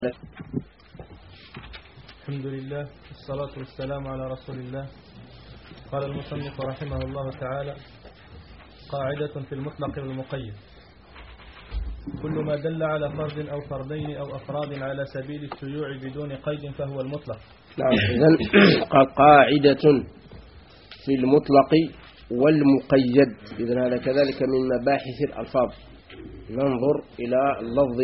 الحمد لله والصلاة والسلام على رسول الله. قال المصنف رحمه الله تعالى: قاعدة في المطلق والمقيد: كل ما دل على فرد أو فردين أو أفراد على سبيل الشيوع بدون قيد فهو المطلق. نعم. إذن قاعدة في المطلق والمقيد. إذن هذا كذلك من مباحث الألفاظ. ننظر إلى اللفظ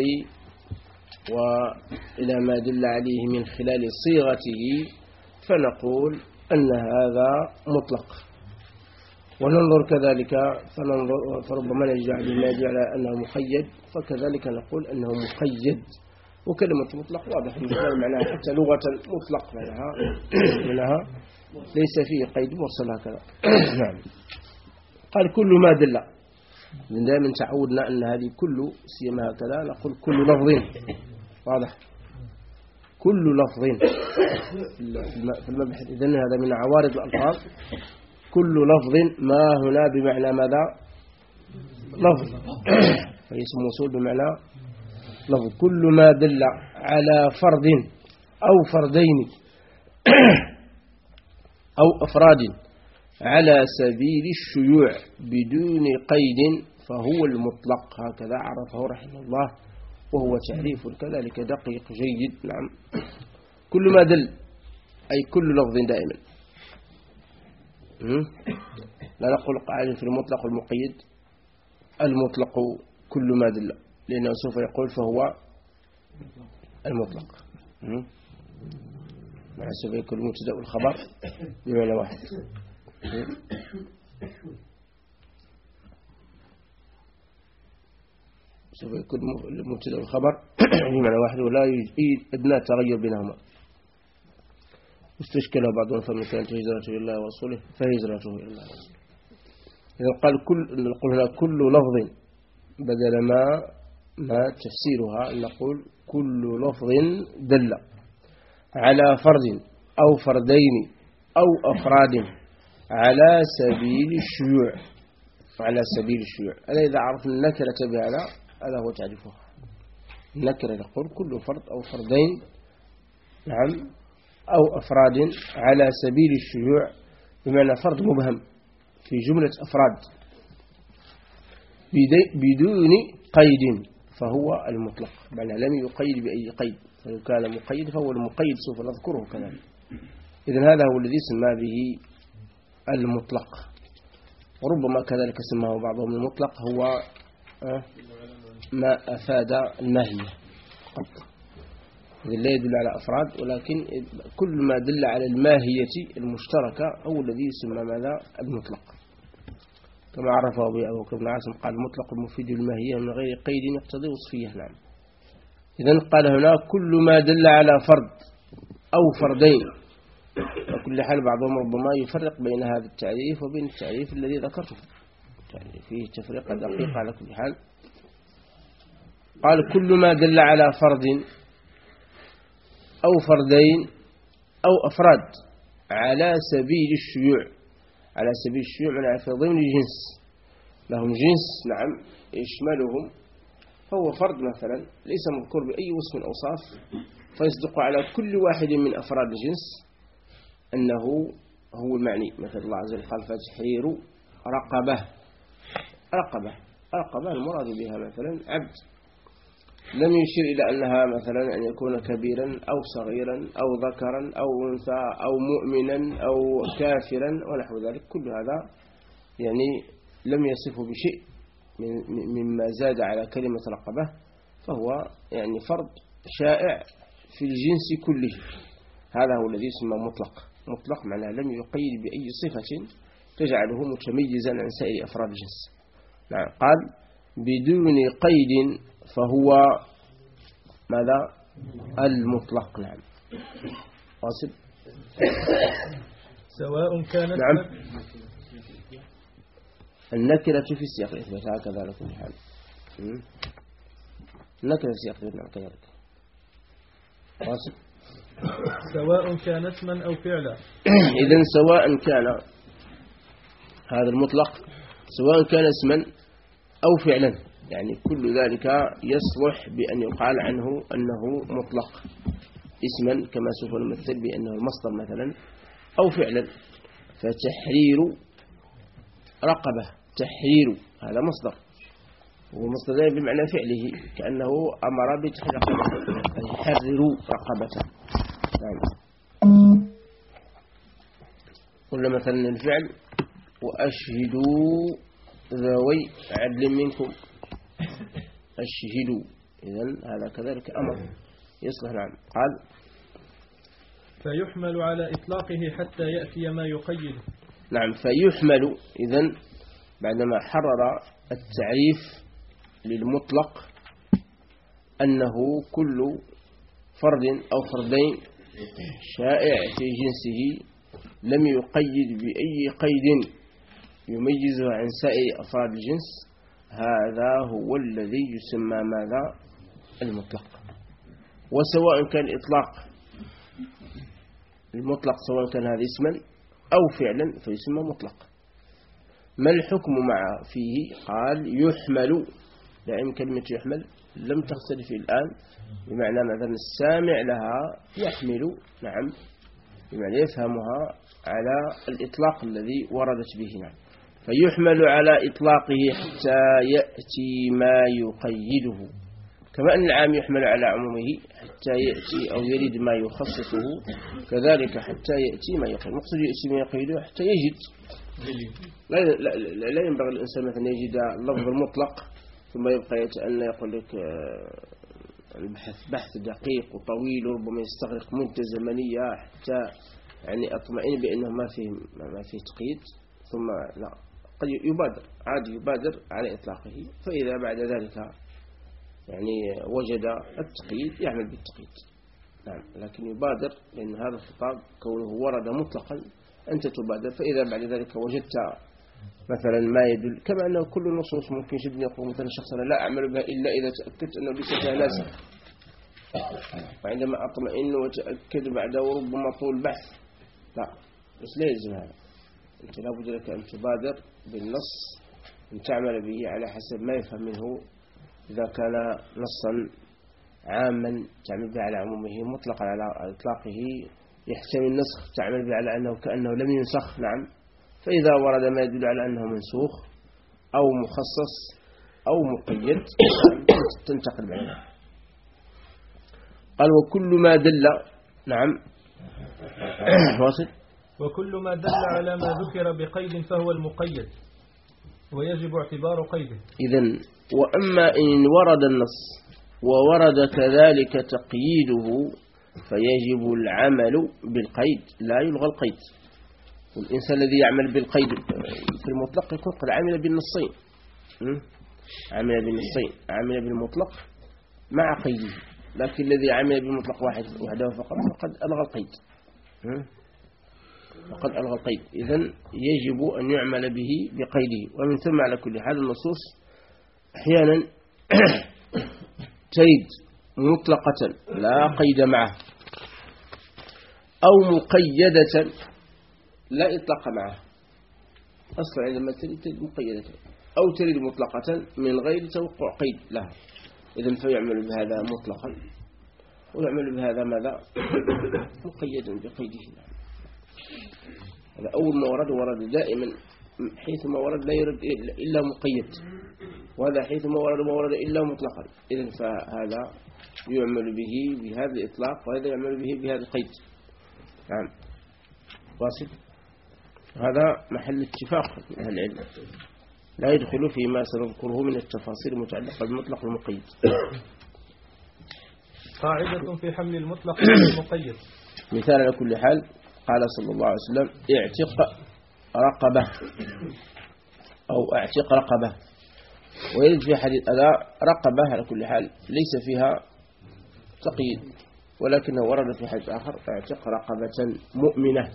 وإلى ما دل عليه من خلال صيغته فنقول أن هذا مطلق، وننظر كذلك فربما نجعل ما جعل أنه مقيد فكذلك نقول أنه مقيد. وكلمة مطلق واضح معناها حتى لغة مطلق معناها ليس فيه قيد مرسل هكذا. نعم. قال كل ما دل، دائما تعودنا أن هذه كل سيما هكذا نقول كل لفظ، واضح، كل لفظ في المبحث. إذن هذا من عوارض الألفاظ. كل لفظ ما هنا بمعنى ماذا؟ لفظ، فاسم موصول بمعنى لفظ. كل ما دل على فرد أو فردين أو أفراد على سبيل الشيوع بدون قيد فهو المطلق. هكذا عرفه رحمه الله، وهو تعريف كذلك دقيق جيد. نعم. كل ما دل أي كل لفظ دائما. لا نقول قاعدة في المطلق والمقيد. المطلق كل ما دل، لأنه سوف يقول فهو المطلق. مع سوف يكون المبتدأ والخبر بمعنى واحد. سوف يكون المبتدأ والخبر بمعنى واحد ولا يوجد أدنى تغير بينهما. استشكل بعضهم فمن كانت هجرته إلى الله ورسوله فهجرته إلى الله ورسوله. إذا قال نقول هنا كل لفظ بدل ما تفسيرها نقول كل لفظ دل على فرد أو فردين أو أفراد على سبيل الشيوع. على سبيل الشيوع هذا إذا عرفنا النكرة بهذا هذا هو تعريفها. النكرة نقول كل فرد أو فردين، نعم، أو أفراد على سبيل الشيوع بمعنى فرد مبهم في جملة أفراد بدون قيد فهو المطلق، بل لم يقيد بأي قيد. فلو كان مقيد فهو المقيد سوف نذكره كذلك. إذن هذا هو الذي سمى به المطلق. وربما كذلك سماه بعضهم المطلق هو ما أفاد النهي فقط، لا يدل على أفراد، ولكن كل ما دل على الماهية المشتركة هو الذي يسمى ماذا؟ المطلق، كما عرفه أبو بكر بن عاصم قال المطلق المفيد للماهية من غير قيد يقتضي وصفية. نعم. إذن قال هنا كل ما دل على فرد أو فردين. وكل حال بعضهم ربما يفرق بين هذا التعريف وبين التعريف الذي ذكرته، يعني فيه تفرقة دقيقة على كل حال. قال كل ما دل على فرد أو فردين أو أفراد على سبيل الشيوع. على سبيل الشيوع معنى في ضمن الجنس، لهم جنس، نعم، يشملهم. فهو فرد مثلا ليس مذكور بأي وصف من أوصاف، فيصدق على كل واحد من أفراد الجنس أنه هو المعني. مثل الله عز وجل قال فتحرير رقبة المراد بها مثلا عبد، لم يشير إلى أنها مثلا أن يكون كبيرا أو صغيرا أو ذكرا أو أنثى أو مؤمنا أو كافرا ونحو ذلك. كل هذا يعني لم يصفه بشيء مما زاد على كلمة رقبة، فهو يعني فرد شائع في الجنس كله. هذا هو الذي يسمى مطلق. مطلق معناه لم يقيد بأي صفة تجعله متميزا عن سائر أفراد الجنس. نعم. قال بدون قيد فهو ماذا؟ المطلق. نعم. واصل. سواء كانت، نعم، النكرة في السياق الإثبات هكذا على كل حال. النكرة في السياق الإثبات نعم كذلك. واصل. سواء كان اسما أو فعلا. إذن سواء كان هذا المطلق سواء كان اسما أو فعلا. يعني كل ذلك يصلح بأن يقال عنه أنه مطلق اسما كما سوف نمثل بأنه المصدر مثلا أو فعلا. فتحرير رقبة، تحرير هذا مصدر، ومصدر بمعنى فعله كأنه أمر بتحرير رقبة، يحرر رقبة. قلنا مثلا الفعل وأشهدوا ذوي عدل منكم، أشهدوا، إذن هذا كذلك أمر يصلح. نعم. قال فيحمل على إطلاقه حتى يأتي ما يقيده. نعم، فيحمل إذن بعدما حرر التعريف للمطلق أنه كل فرد أو فردين شائع في جنسه لم يقيد بأي قيد يميزه عن سائر أفراد الجنس، هذا هو الذي يسمى ماذا؟ المطلق. وسواء كان إطلاق المطلق سواء كان هذا اسما أو فعلا فيسمى مطلق. ما الحكم مع فيه؟ قال يحمل، دائما كلمة يحمل لم تختلف الآن، بمعنى مثلا السامع لها يحمل، نعم، بمعنى يفهمها على الإطلاق الذي وردت به. نعم. فيحمل على إطلاقه حتى يأتي ما يقيده، كما أن العام يحمل على عمومه حتى يأتي أو يريد ما يخصصه، كذلك حتى يأتي ما يقيد. مقصود يأتي ما يقيده حتى يجد. لا ينبغي الإنسان مثلا يجد اللفظ المطلق ثم يبقى يتأنى يقول لك بحث دقيق وطويل وربما يستغرق مدة زمنية حتى يعني أطمئن بأنه ما فيه تقييد، ثم لا، قد يبادر عادي، يبادر على إطلاقه، فإذا بعد ذلك يعني وجد التقييد يعمل بالتقييد. نعم. لكن يبادر لأن هذا الخطاب كونه ورد مطلقا أنت تبادر، فإذا بعد ذلك وجدت مثلا ما يدل، كما أنه كل النصوص ممكن جدا يقول مثلا شخص أنا لا أعمل بها إلا إذا تأكدت أنه ليس فيها ناسخ، وعندما أطمئن وتأكد بعده وربما طول بحث، لا، بس لا يلزم هذا. أنت لابد لك أن تبادر بالنص، أن تعمل به على حسب ما يفهم منه. إذا كان نصا عاما تعمل به على عمومه، مطلقا على إطلاقه يحتمل النسخ تعمل به على أنه كأنه لم ينسخ. نعم. فإذا ورد ما يدل على أنه منسوخ أو مخصص أو مقيد تنتقل بعدها. قال وكل ما دل، نعم واصل، وكل ما دل على ما ذكر بقيد فهو المقيد ويجب اعتبار قيده. إذن وأما إن ورد النص وورد كذلك تقييده فيجب العمل بالقيد، لا يلغى القيد. والإنسان الذي يعمل بالقيد في المطلق يكون قد عمل بالنصين، عمل بالنصين، عمل بالمطلق مع قيده. لكن الذي عمل بالمطلق وحده فقد ألغى القيد، فقد ألغى القيد. إذن يجب أن يعمل به بقيده. ومن ثم على كل حال النصوص أحيانا ترد مطلقة لا قيد معه، أو مقيدة لا إطلاق معه. أصلا عندما ترد مقيدة أو ترد مطلقة من غير توقع قيد لها، إذن فيعمل بهذا مطلقا ويعمل بهذا ماذا؟ مقيدا بقيده. هذا أول ما ورد دائما، حيث ما ورد لا يرد إلا مقيد، وهذا حيث ما ورد إلا مطلقا. إذن فهذا يعمل به بهذا الإطلاق وهذا يعمل به بهذا القيد. نعم واصل. هذا محل اتفاق أهل العلم، لا يدخل فيما سنذكره من التفاصيل المتعلقة بالمطلق والمقيد. قاعدة في حمل المطلق والمقيد. مثال على كل حال قال صلى الله عليه وسلم اعتق رقبة أو اعتق رقبة، ويرد في حديث أداء رقبة على كل حال ليس فيها تقييد، ولكنه ورد في حديث آخر اعتق رقبة مؤمنة،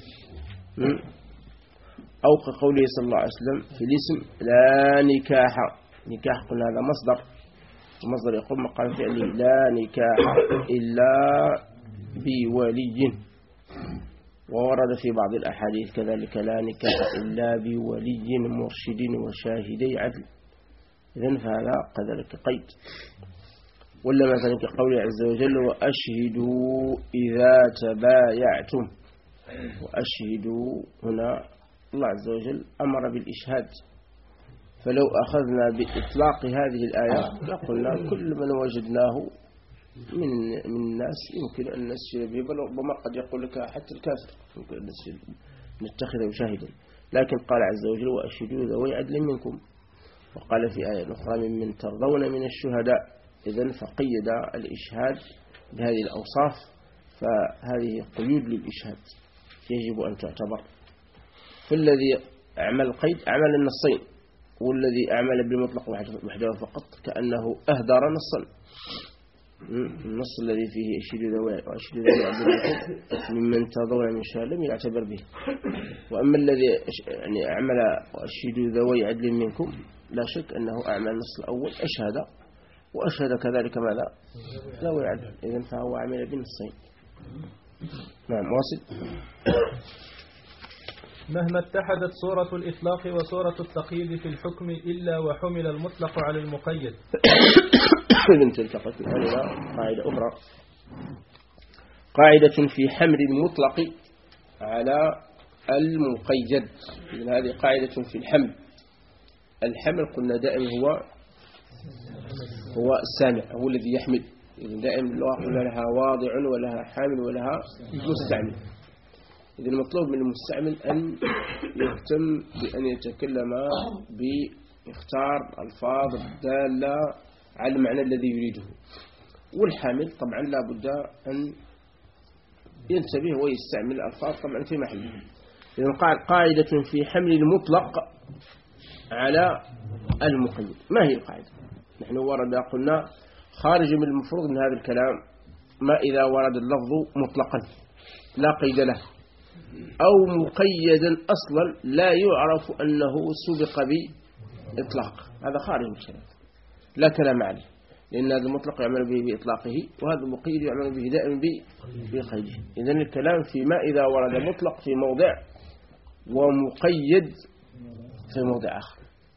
أو كقوله صلى الله عليه وسلم في الاسم لا نكاح. نكاح قلنا هذا مصدر يقوم مقام فعله، لا نكاح إلا بولي. وورد في بعض الأحاديث كذلك لا نكاح إلا بولي مرشد وشاهدي عدل. إذن فهذا كذلك قيد. ولا مثلا كقوله عز وجل وأشهدوا إذا تبايعتم. وأشهدوا هنا الله عز وجل أمر بالإشهاد، فلو أخذنا بإطلاق هذه الآية لقلنا كل من وجدناه من الناس يمكن أن نستشهد به، بل ربما قد يقول لك حتى الكافر يمكن أن نتخذه شاهدا. لكن قال عز وجل وأشهدوا ذوي عدل منكم، وقال في آية أخرى ممن ترضون من الشهداء. إذن فقيد الإشهاد بهذه الأوصاف، فهذه قيود للإشهاد يجب أن تعتبر. فالذي أعمل القيد أعمل النصين، والذي أعمل بالمطلق وحده فقط كأنه أهدر نصا. النص الذي فيه أشهدوا ذوي عدل منكم ممن ترضون من الشهداء لم يعتبر به. وأما الذي يعني أعمل أشهدوا ذوي عدل منكم لا شك أنه أعمل النص الأول أشهد، وأشهد كذلك ماذا ذوي عدل، إذن فهو عمل بالنصين. نعم واصل. مهما اتحدت صورة الإطلاق وصورة التقييد في الحكم إلا وحمل المطلق على المقيد. إذن تلتقت الآن إلى قاعدة أخرى، قاعدة في حمل المطلق على المقيد. إذن هذه قاعدة في الحمل. الحمل قلنا دائما هو السامع، هو الذي يحمل. إذن دائما اللغة قلنا لها واضع ولها حامل ولها مستعمل. إذن المطلوب من المستعمل أن يهتم بأن يتكلم بإختار الفاظ الدالة على المعنى الذي يريده. والحامل طبعا لا بد أن ينتبه ويستعمل الألفاظ طبعا في محله. إذن قاعدة في حمل المطلق على المقيد. ما هي القاعدة؟ نحن ورد قلنا خارج من المفروض من هذا الكلام ما إذا ورد اللفظ مطلقا لا قيد له، أو مقيدا أصلا لا يعرف أنه سبق بإطلاق، هذا خارج من الكلام لا كلام عليه، لأن هذا المطلق يعمل به بإطلاقه، وهذا المقيد يعمل به دائما بقيده. إذن الكلام فيما إذا ورد مطلق في موضع ومقيد في موضع آخر.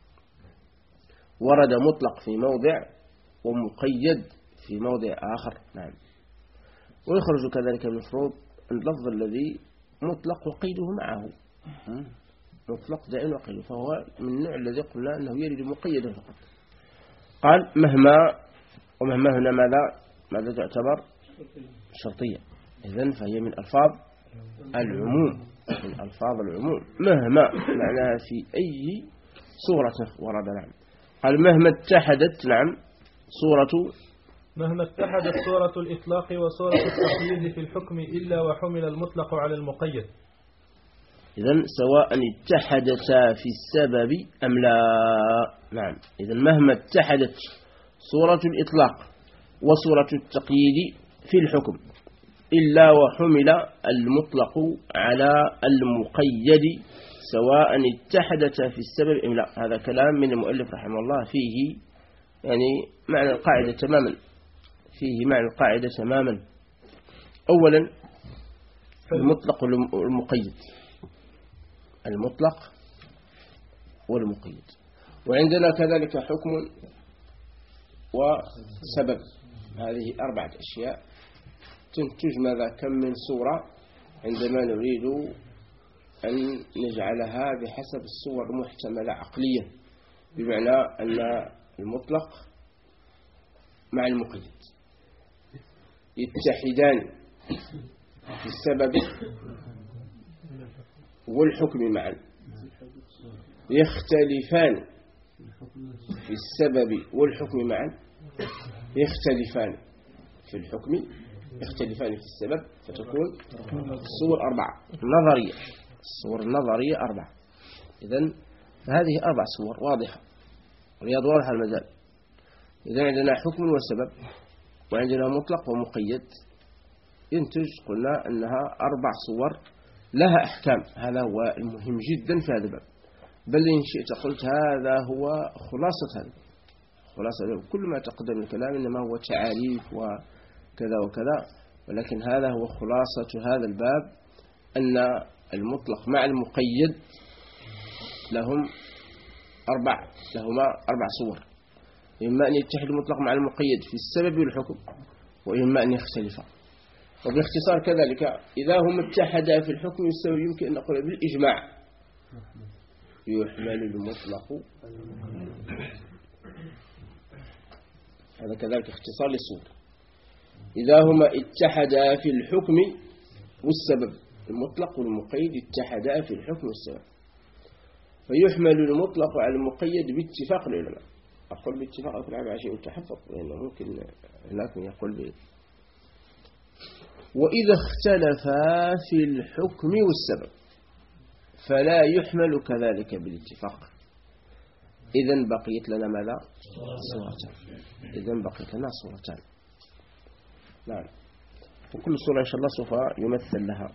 ورد مطلق في موضع ومقيد في موضع آخر. نعم. ويخرج كذلك من المفروض اللفظ الذي مطلق وقيده معه، مطلق دائما وقيده، فهو من النوع الذي قلنا أنه يريد مقيدا فقط. قال مهما، ومهما هنا ماذا تعتبر؟ شرطية. إذن فهي من ألفاظ العموم، من ألفاظ العموم. مهما معناها في أي صورة ورد. نعم. قال مهما اتحدت. نعم. مهما اتحدت صورة الإطلاق وصورة التقييد في الحكم إلا وحمل المطلق على المقيد. إذن سواء اتحدتا في السبب أم لا. نعم. إذن مهما اتحدت صورة الإطلاق وصورة التقييد في الحكم إلا وحمل المطلق على المقيد سواء اتحدتا في السبب أم لا. هذا كلام من المؤلف رحمه الله فيه يعني معنى القاعدة تماما، فيه معنى القاعدة تماما. أولا المطلق والمقيد، المطلق والمقيد. وعندنا كذلك حكم وسبب، هذه 4 أشياء تنتج ماذا كم من صورة عندما نريد أن نجعلها بحسب الصور المحتملة عقليا، بمعنى أن المطلق مع المقيد يتحدان في السبب والحكم معا، يختلفان في السبب والحكم معا، يختلفان في الحكم، يختلفان في السبب، فتكون الصور 4 نظرية. الصور النظرية 4. إذن هذه 4 صور واضحة، رياض واضحة المجال. إذن عندنا حكم وسبب، وعندنا مطلق ومقيد، ينتج قلنا أنها 4 صور لها أحكام. هذا هو المهم جدا في هذا الباب، بل إن شئت قلت هذا هو خلاصة هذا، خلاصة كل ما تقدم الكلام إنما هو تعاريف وكذا وكذا، ولكن هذا هو خلاصة هذا الباب، أن المطلق مع المقيد لهما 4 صور. إما أن يتحد المطلق مع المقيد في السبب والحكم، وإما أن يختلفا. وباختصار كذلك إذا هم اتحدا في الحكم والسبب يمكن أن نقول بالإجماع يحمل المطلق. هذا كذلك اختصار للصورة. إذا هما اتحدا في الحكم والسبب، المطلق والمقيد اتحدا في الحكم والسبب، فيحمل المطلق على المقيد باتفاق العلماء. أقول باتفاق أقول على شيء تحفظ، لأنه ممكن هناك من يقول به. وإذا اختلفا في الحكم والسبب فلا يحمل كذلك بالاتفاق. إذن بقيت لنا ماذا؟ صورتان. إذن بقيت لنا صورتان. نعم. وكل صورة إن شاء الله سوف يمثل لها.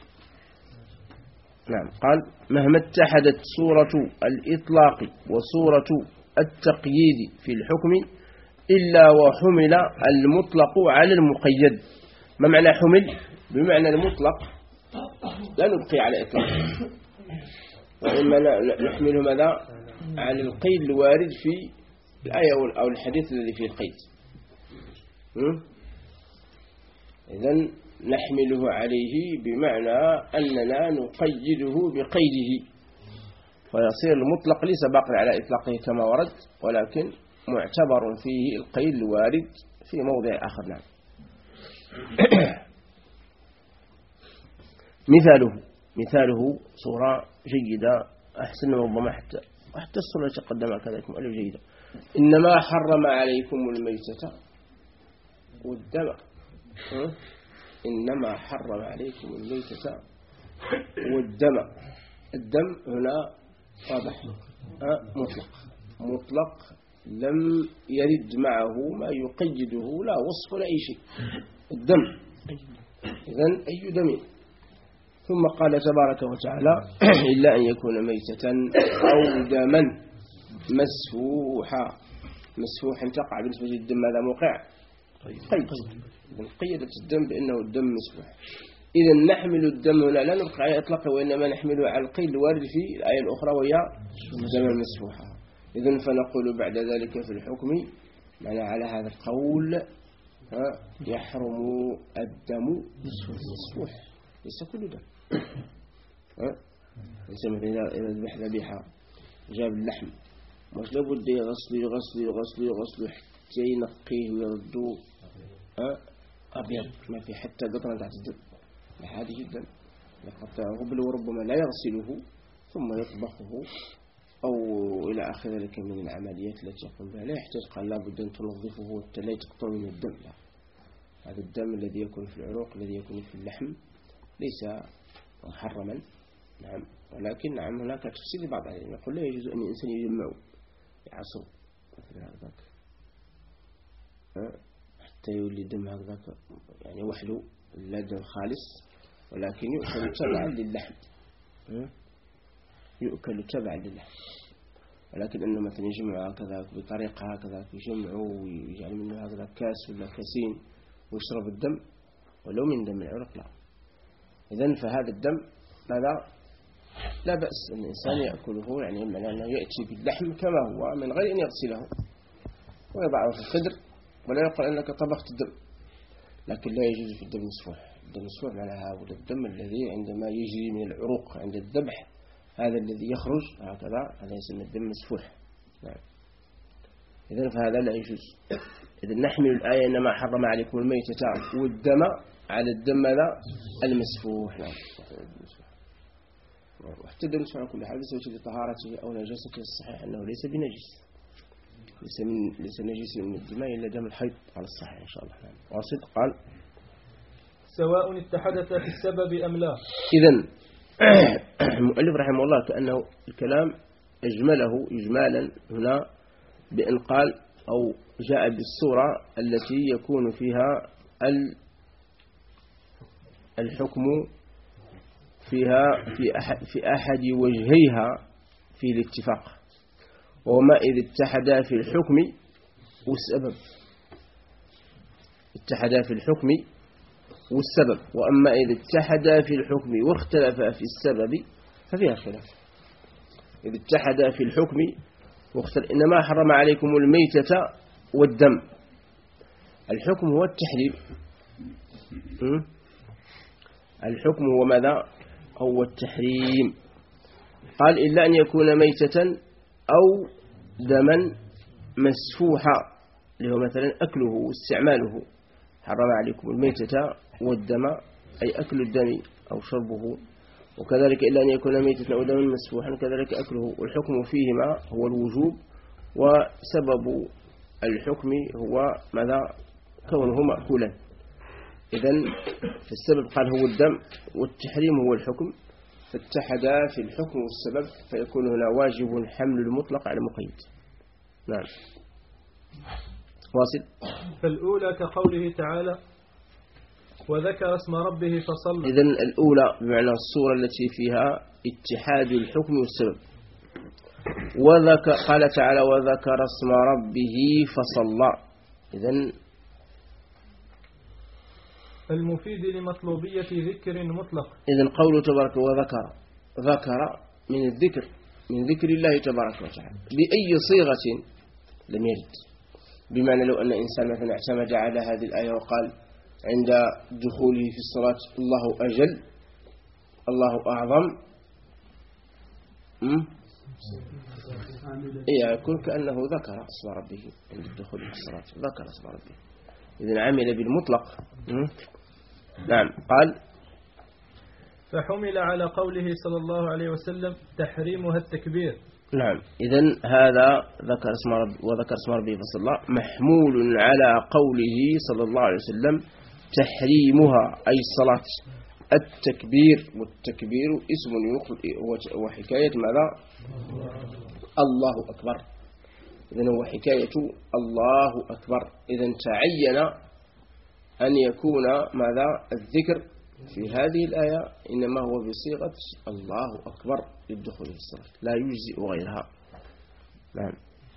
نعم. قال مهما اتحدت صورة الإطلاق وصورة التقييد في الحكم إلا وحمل المطلق على المقيد. ما معنى حمل؟ بمعنى المطلق لا نبقي على إطلاق، وإما نحمله ماذا؟ على القيد الوارد في الآية أو الحديث الذي فيه القيد. إذن نحمله عليه بمعنى أننا نقيده بقيده، فيصير المطلق ليس باقي على إطلاقه كما ورد، ولكن معتبر فيه القيد الوارد في موضع آخر. نعم. مثاله صورة جيدة أحسن ربما حتى الصورة التي قدمها كذلك مؤلف جيدة. إنما حرم عليكم الميتة والدم. إنما حرم عليكم الميتة والدم. الدم هنا واضح مطلق لم يرد معه ما يقيده، لا وصف ولا أي شيء. الدم إذن أي دم. ثم قال تبارك وتعالى إلا أن يكون ميتة أو دما مسفوحا تقع بالنسبة للدم هذا موقع قيدت الدم بأنه الدم مسفوح. إذن نحمل الدم هنا لا نبقى على إطلاقه، وإنما نحمله على القيد الوارد في الآية الأخرى وهي دم مسفوحا. إذن فنقول بعد ذلك في الحكم معنى على هذا القول يحرم الدم مسفوح، ليس كل دم. ليس مثلا إذا ذبح ذبيحة جاب اللحم مش لابد يغسل حتى ينقيه ويردوه أبيض ما في حتى قطرة تحت الدم. هذه جدا لقد غبل وربما لا يغسله ثم يطبخه أو إلى آخر ذلك من العمليات التي يقوم بها. لا يحتاج قال لابد أن تنظفه حتى لا تقطع من الدم. لا، هذا الدم الذي يكون في العروق الذي يكون في اللحم ليس محرما. نعم. ولكن نعم هناك تفسير لبعض العلماء يقول لا يجوز أن الإنسان يجمع يعصر مثل هذاك حتى يولي دم هذاك يعني وحده لا دم خالص، ولكن يؤكل تبعا للحم. يؤكل تبعا للحم، ولكن أنه مثلا يجمع هكذا بطريقة هكذا يجمعه ويجعل منه هكذا كاس ولا كاسين ويشرب الدم ولو من دم العرق لا. إذن فهذا الدم ماذا لا بأس أن الإنسان يأكله، يعني معناه أنه يأتي باللحم كما هو من غير أن يغسله ويضعه في القدر، ولا يقول أنك طبخت الدم. لكن لا يجوز في الدم المسفوح. الدم المسفوح معناها هو الدم الذي عندما يجري من العروق عند الذبح هذا الذي يخرج هكذا هذا يسمى الدم مسفوح. نعم. إذن فهذا لا يجوز. إذن نحمل الآية إنما حرم عليكم الميتة والدم على الدم ماذا المسفوح. نعم. وحتى الدم المسفوح كل حال بسبب طهارته أو نجاسته الصحيح أنه ليس بنجس، ليس نجس من الدماء إلا دم الحيض على الصحيح إن شاء الله. نعم. واصل قال سواء اتحدث في السبب أم لا. إذن المؤلف رحمه الله كأنه الكلام أجمله إجمالا هنا بأن قال أو جاء بالصورة التي يكون فيها الحكم فيها في أحد وجهيها في الاتفاق، وما إذا اتحدا في الحكم والسبب. اتحدا في الحكم والسبب، وأما إذا اتحدا في الحكم واختلفا في السبب ففيها خلاف. إذا اتحدا في الحكم إنما حرم عليكم الميتة والدم. الحكم هو التحريم. الحكم هو ماذا؟ هو التحريم. قال إلا أن يكون ميتة أو دما مسفوحا، اللي هو مثلا أكله واستعماله. حرم عليكم الميتة والدم أي أكل الدم أو شربه، وكذلك إلا أن يكون ميتة أو دما مسفوحا كذلك أكله. والحكم فيهما هو الوجوب، وسبب الحكم هو ماذا؟ كونه مأكولا. إذن فالسبب قال هو الدم، والتحريم هو الحكم، فاتحدا في الحكم والسبب، فيكون هنا واجب حمل المطلق على المقيد. نعم. واصل. فالأولى كقوله تعالى وذكر اسم ربه فصلى. إذن الأولى بمعنى الصورة التي فيها اتحاد الحكم والسبب. قال تعالى وذكر اسم ربه فصلى. إذن المفيد لمطلوبية ذكر مطلق. إذن قوله تبارك ذكر من الذكر، من ذكر الله تبارك وتعالى بأي صيغة لم يرد. بمعنى لو أن إنسان مثلا اعتمد على هذه الآية وقال عند دخوله في الصلاة الله أجل الله أعظم، يكون كأنه ذكر اسم ربه عند الدخول في الصلاة، ذكر اسم ربه. إذن عمل بالمطلق. نعم. قال فحمل على قوله صلى الله عليه وسلم تحريمها التكبير. نعم. إذن هذا ذكر اسم ربه وذكر اسم ربه فصلى محمول على قوله صلى الله عليه وسلم تحريمها أي الصلاة التكبير. والتكبير اسم وحكاية ماذا؟ الله أكبر. إذن هو حكاية الله أكبر. إذن تعين أن يكون ماذا؟ الذكر في هذه الآية إنما هو بصيغة الله أكبر للدخول في الصلاة، لا يجزئ غيرها. نعم.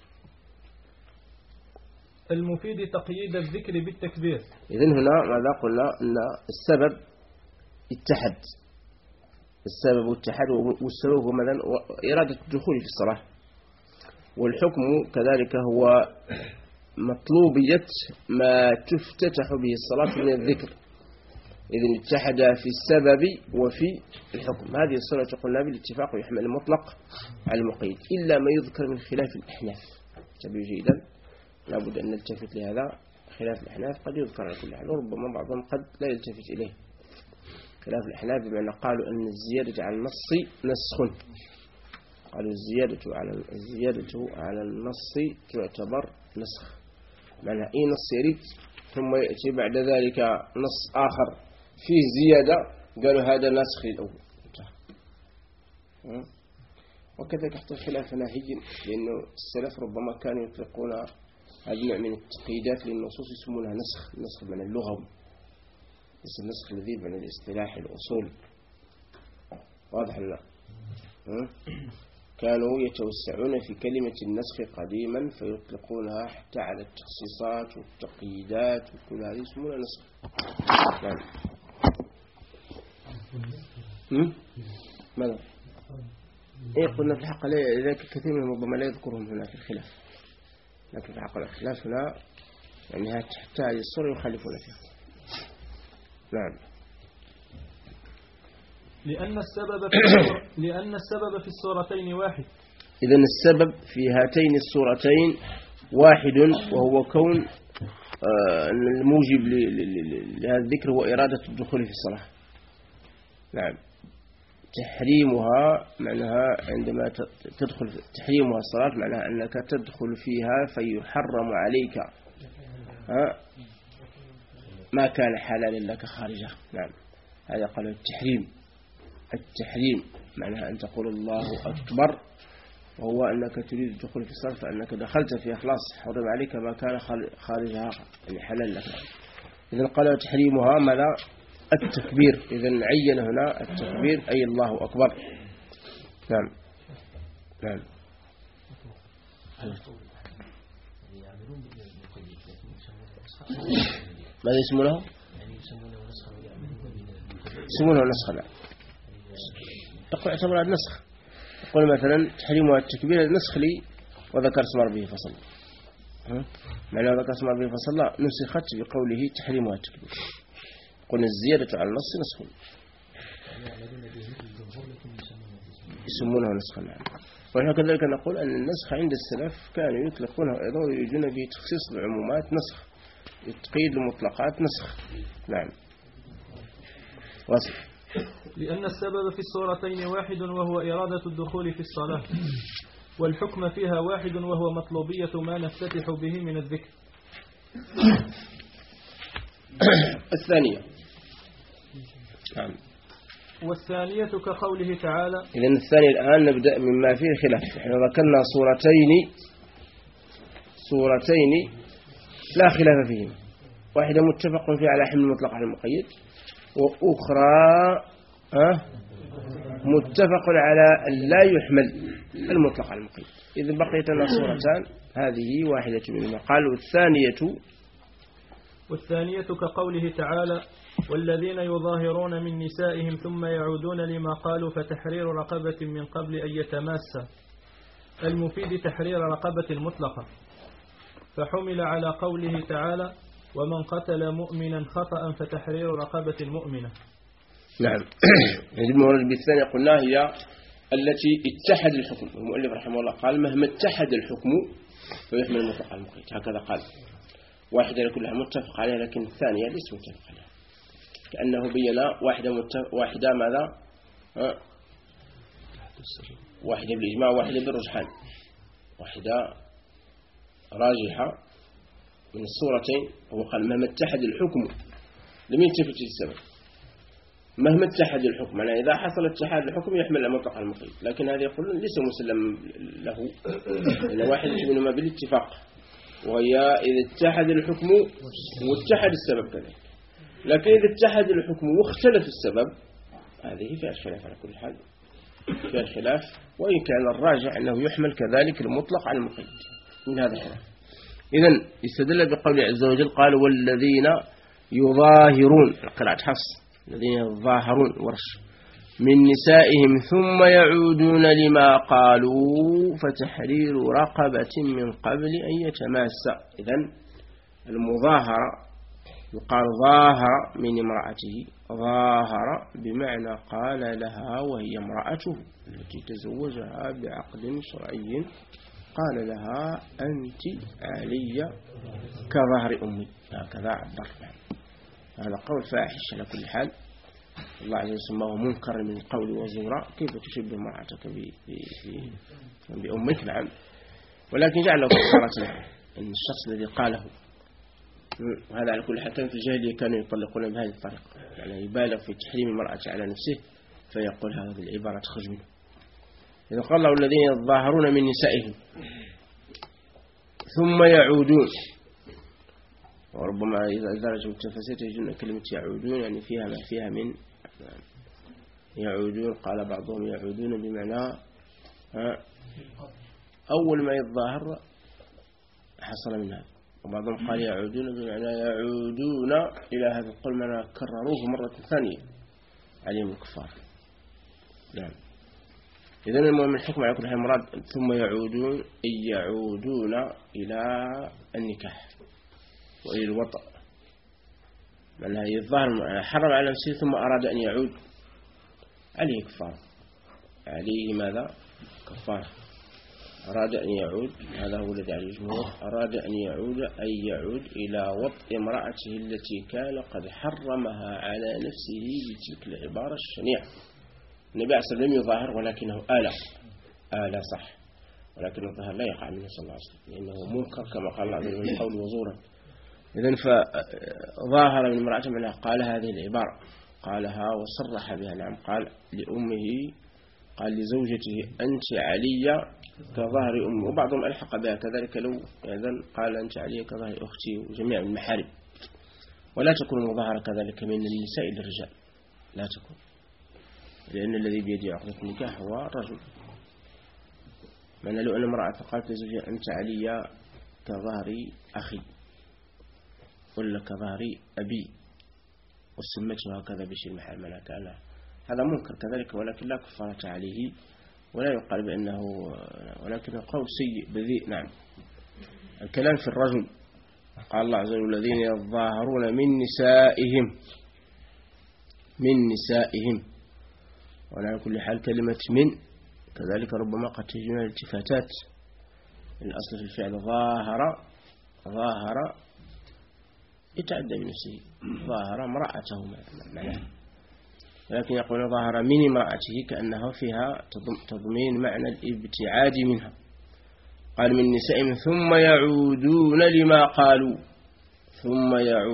المفيد تقييد الذكر بالتكبير. إذن هنا ماذا قلنا؟ أن السبب اتحد، السبب اتحد، والسبب هو مثلا إرادة الدخول في الصلاة، والحكم كذلك هو مطلوبية ما تفتتح به الصلاة من الذكر. إذن اتحد في السبب وفي الحكم. هذه الصورة قلنا بالاتفاق يحمل المطلق على المقيد إلا ما يذكر من خلاف الأحناف. تبي جيدا، لابد أن نلتفت لهذا. خلاف الأحناف قد يذكر على كل حال، وربما بعضهم قد لا يلتفت إليه. خلاف الأحناف بمعنى قالوا أن الزيادة على النص نسخ. قالوا الزيادة على النص تعتبر نسخ، معنى أي نص يريد ثم يأتي بعد ذلك نص آخر فيه زيادة قالوا هذا نسخ الأول. وكذلك حتى الخلاف ناهي، لأنه السلف ربما كانوا يطلقون هذا النوع من التقييدات للنصوص يسمونها نسخ من اللغوي، بس النسخ الذي من الاصطلاح الأصول. واضح لنا؟ كانوا يتوسعون في كلمة النسخ قديما فيطلقونها حتى على التخصيصات والتقييدات وكل هذه يسمونها نسخ. نعم. ماذا؟ قلنا في الحق لذلك كثير من ربما لا يذكرهم هنا في الخلاف، لكن في الحق الخلاف هنا يعني حتى هذه الصورة يخالفون فيها. نعم. لأن السبب في السورتين واحد. إذن السبب في هاتين السورتين واحد، وهو كون الموجب لهذا الذكر هو إرادة الدخول في الصلاة. نعم. تحريمها معناها عندما تدخل تحريمها الصلاة معناها أنك تدخل فيها فيحرم عليك ما كان حلالا لك خارجه. نعم. هذا قالوا التحريم معناها أن تقول الله أكبر، وهو أنك تريد الدخول في الصلاة فأنك دخلت فيها خلاص حرم عليك ما كان خارجها يعني حلال لك. إذن قالوا تحريمها ماذا؟ التكبير. إذن عين هنا التكبير أي الله أكبر. نعم. نعم. ماذا يسمونه؟ يسمونه نسخ. لا تقول اعتبرها النسخ. يقول مثلا تحريمها التكبير نسخ لي وذكر اسم ربه فصلى. معنى ذكر اسم ربه فصلى نسخت بقوله تحريمها التكبير. قلنا الزيادة على النص نسخ، يسمونه نسخا. نعم. ونحن كذلك نقول أن النسخ عند السلف كانوا يطلقونه أيضا ويريدون به تخصيص العمومات نسخ، تقييد المطلقات نسخ. نعم. واصل. لأن السبب في الصورتين واحد وهو إرادة الدخول في الصلاة، والحكم فيها واحد وهو مطلوبية ما نفتتح به من الذكر. الثانية. نعم. والثانية كقوله تعالى. إذن الثاني الآن نبدأ مما فيه خلاف. نحن ذكرنا صورتين لا خلاف فيهما، واحدة متفق فيها على حمل المطلق على المقيد، وأخرى متفق على أن لا يحمل المطلق على المقيد. إذن بقيت لنا صورتان، هذه واحدة منهما. قال والثانية كقوله تعالى: والذين يظاهرون من نسائهم ثم يعودون لما قالوا فتحرير رقبة من قبل أن يتماسا، المفيد تحرير رقبة مطلقة، فحمل على قوله تعالى: ومن قتل مؤمنا خطأ فتحرير رقبة مؤمنة. نعم. المورد بالثانية قلنا هي التي اتحد الحكم. المؤلف رحمه الله قال مهما اتحد الحكم فيحمل المطلق على المقيد، هكذا قال. واحدة لكلها متفق عليها، لكن الثانية ليس متفق عليها، كأنه بين واحدة ماذا؟ واحدة بالإجماع وواحدة بالرجحان، واحدة راجحة من الصورتين. هو قال مهما اتحد الحكم، لم يلتفت السبب. مهما اتحد الحكم، يعني إذا حصل اتحاد الحكم يحمل المطلق على المقيد، لكن هذا يقولون ليس مسلم له، لأن واحدة منهما بالاتفاق، وهي إذا اتحد الحكم واتحد السبب كذلك. لكن إذا اتحد الحكم واختلف السبب، هذه فيها الخلاف على كل حال، فيها الخلاف. وإن كان الراجع أنه يحمل كذلك المطلق على المقيد من هذا الخلاف. إذن استدل بقوله عز وجل قال والذين يظاهرون، قراءة حفص، الذين يظاهرون ورش، من نسائهم ثم يعودون لما قالوا فتحرير رقبة من قبل أن يتماسا. إذن المظاهرة يقال ظاهر من امرأته، ظاهر بمعنى قال لها وهي امرأته التي تزوجها بعقد شرعي، قال لها أنت علي كظهر أمي، هكذا عبر. هذا قول فاحش على كل حال، الله عز وجل سماه منكر من قول وزورا، كيف تشبه امرأتك بأمك؟ نعم. ولكن جعله كفارة أن الشخص الذي قاله، وهذا على كل حال كان في الجاهلية كانوا يطلقون بهذه الطريقة، يعني يبالغ في تحريم المرأة على نفسه فيقول هذه العبارة تخرج منه. إذا قال الله الذين يظاهرون من نسائهم ثم يعودون، وربما إذا رجعوا التفاسير يجدون كلمة يعودون يعني فيها ما فيها من يعودون. قال بعضهم يعودون بمعنى أول ما يتظاهر حصل من هذا، وبعضهم قال يعودون بمعنى يعودون إلى هذا القول معنى كرروه مرة ثانية عليهم الكفار. نعم. إذن المهم الحكم على كل حال مراد ثم يعودون، أي يعودون إلى النكاح وإلى الوطأ، معناها يظهر حرم على نفسه ثم أراد أن يعود، عليه كفارة، عليه ماذا؟ كفارة. أراد أن يعود، هذا هو الذي عليه الجمهور، أراد أن يعود أي يعود إلى وطء امرأته التي كان قد حرمها على نفسه بتلك العبارة الشنيعة. النبي عليه الصلاة والسلام لم يظاهر ولكنه آلة صح، ولكن الظاهر لا يقع منه صلى الله عليه وسلم لأنه منكر كما قال الله عز وجل من قول وزورا. إذن فظاهر من امرأته منها قال هذه العبارة، قالها وصرح بها. نعم. قال لأمه، قال لزوجته أنت علي كظهر أمي، وبعضهم ألحق بها كذلك لو إذن قال أنت علي كظهر أختي وجميع المحارم. ولا تكون المظاهرة كذلك من النساء للرجال، لا تكون، لأن الذي بيده عقدة النكاح هو الرجل. معنى لو أن امرأة قالت لزوجها أنت علي كظهر أخي ولا كظهر أبي وسمته هكذا بشيء المحارم، هذا منكر كذلك، ولكن لا كفارة عليه ولا يقال بأنه، ولكنه قول سيء بذيء. نعم. الكلام في الرجل، قال الله عز وجل الذين يظاهرون من نسائهم. وعلى كل حال كلمة من كذلك ربما قد تجي من الالتفاتات. الأصل في الفعل ظاهر يتعدى بنفسه، ظاهر امرأته معناه، ولكن يقول ظاهر من امرأته كأنه فيها تضمين معنى الابتعاد منها. قال من نسائهم ثم يعودون لما قالوا، ثم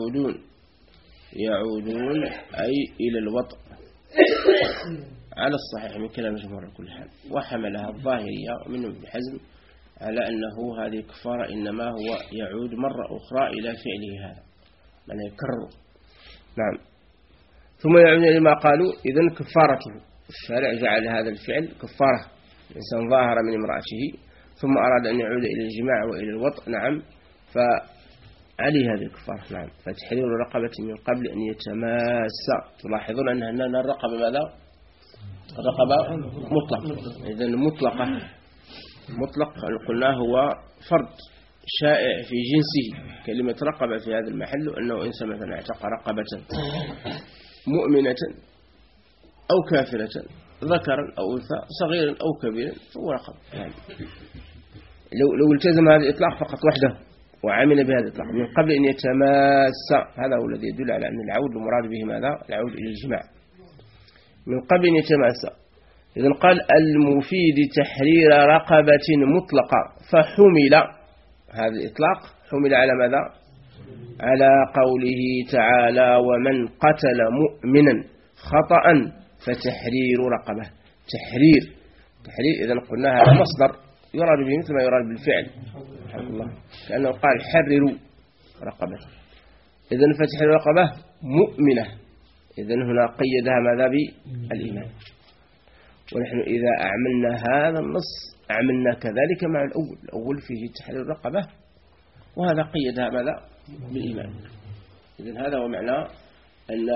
يعودون أي إلى الوطء على الصحيح من كلام الجمهور على كل حال. وحملها الظاهرية منهم ابن حزم على أنه هذه كفارة إنما هو يعود مرة أخرى إلى فعله هذا، من يكرر. نعم. ثم يعودون لما قالوا، إذن كفارته الشارع جعل هذا الفعل كفارة. الإنسان ظاهر من امرأته ثم أراد أن يعود إلى الجماع وإلى الوطء، نعم، فعليه هذه الكفارة. نعم. فتحرير رقبة من قبل أن يتماس. تلاحظون أن الرقبة ماذا؟ الرقبة مطلق. إذن مطلق قلنا هو فرد شائع في جنسه. كلمة رقبة في هذا المحل أنه إنسان مثلا اعتق رقبة مؤمنة أو كافرة ذكرا أو أنثى صغيرا أو كبيرا فهو رقبة. يعني لو التزم هذا الإطلاق فقط وحده وعمل بهذا الإطلاق من قبل أن يتماس، هذا هو الذي يدل على أن العود المراد به ماذا؟ العود إلى الجماع من قبل أن يتماس. إذن قال المفيد تحرير رقبة مطلقة، فحمل هذا الإطلاق حمل على ماذا؟ على قوله تعالى ومن قتل مؤمنا خطأ فتحرير رقبة. تحرير إذن قلنا هذا مصدر يراد به مثل ما يراد بالفعل، الحمد لله، كأنه قال حرروا رقبة. إذن فتحرير رقبة مؤمنة. إذن هنا قيدها ماذا؟ بالإيمان. ونحن إذا أعملنا هذا النص أعملنا كذلك مع الأول فيه تحرير الرقبة، وهذا قيدها ماذا؟ بالإيمان. إذن هذا هو معنى أن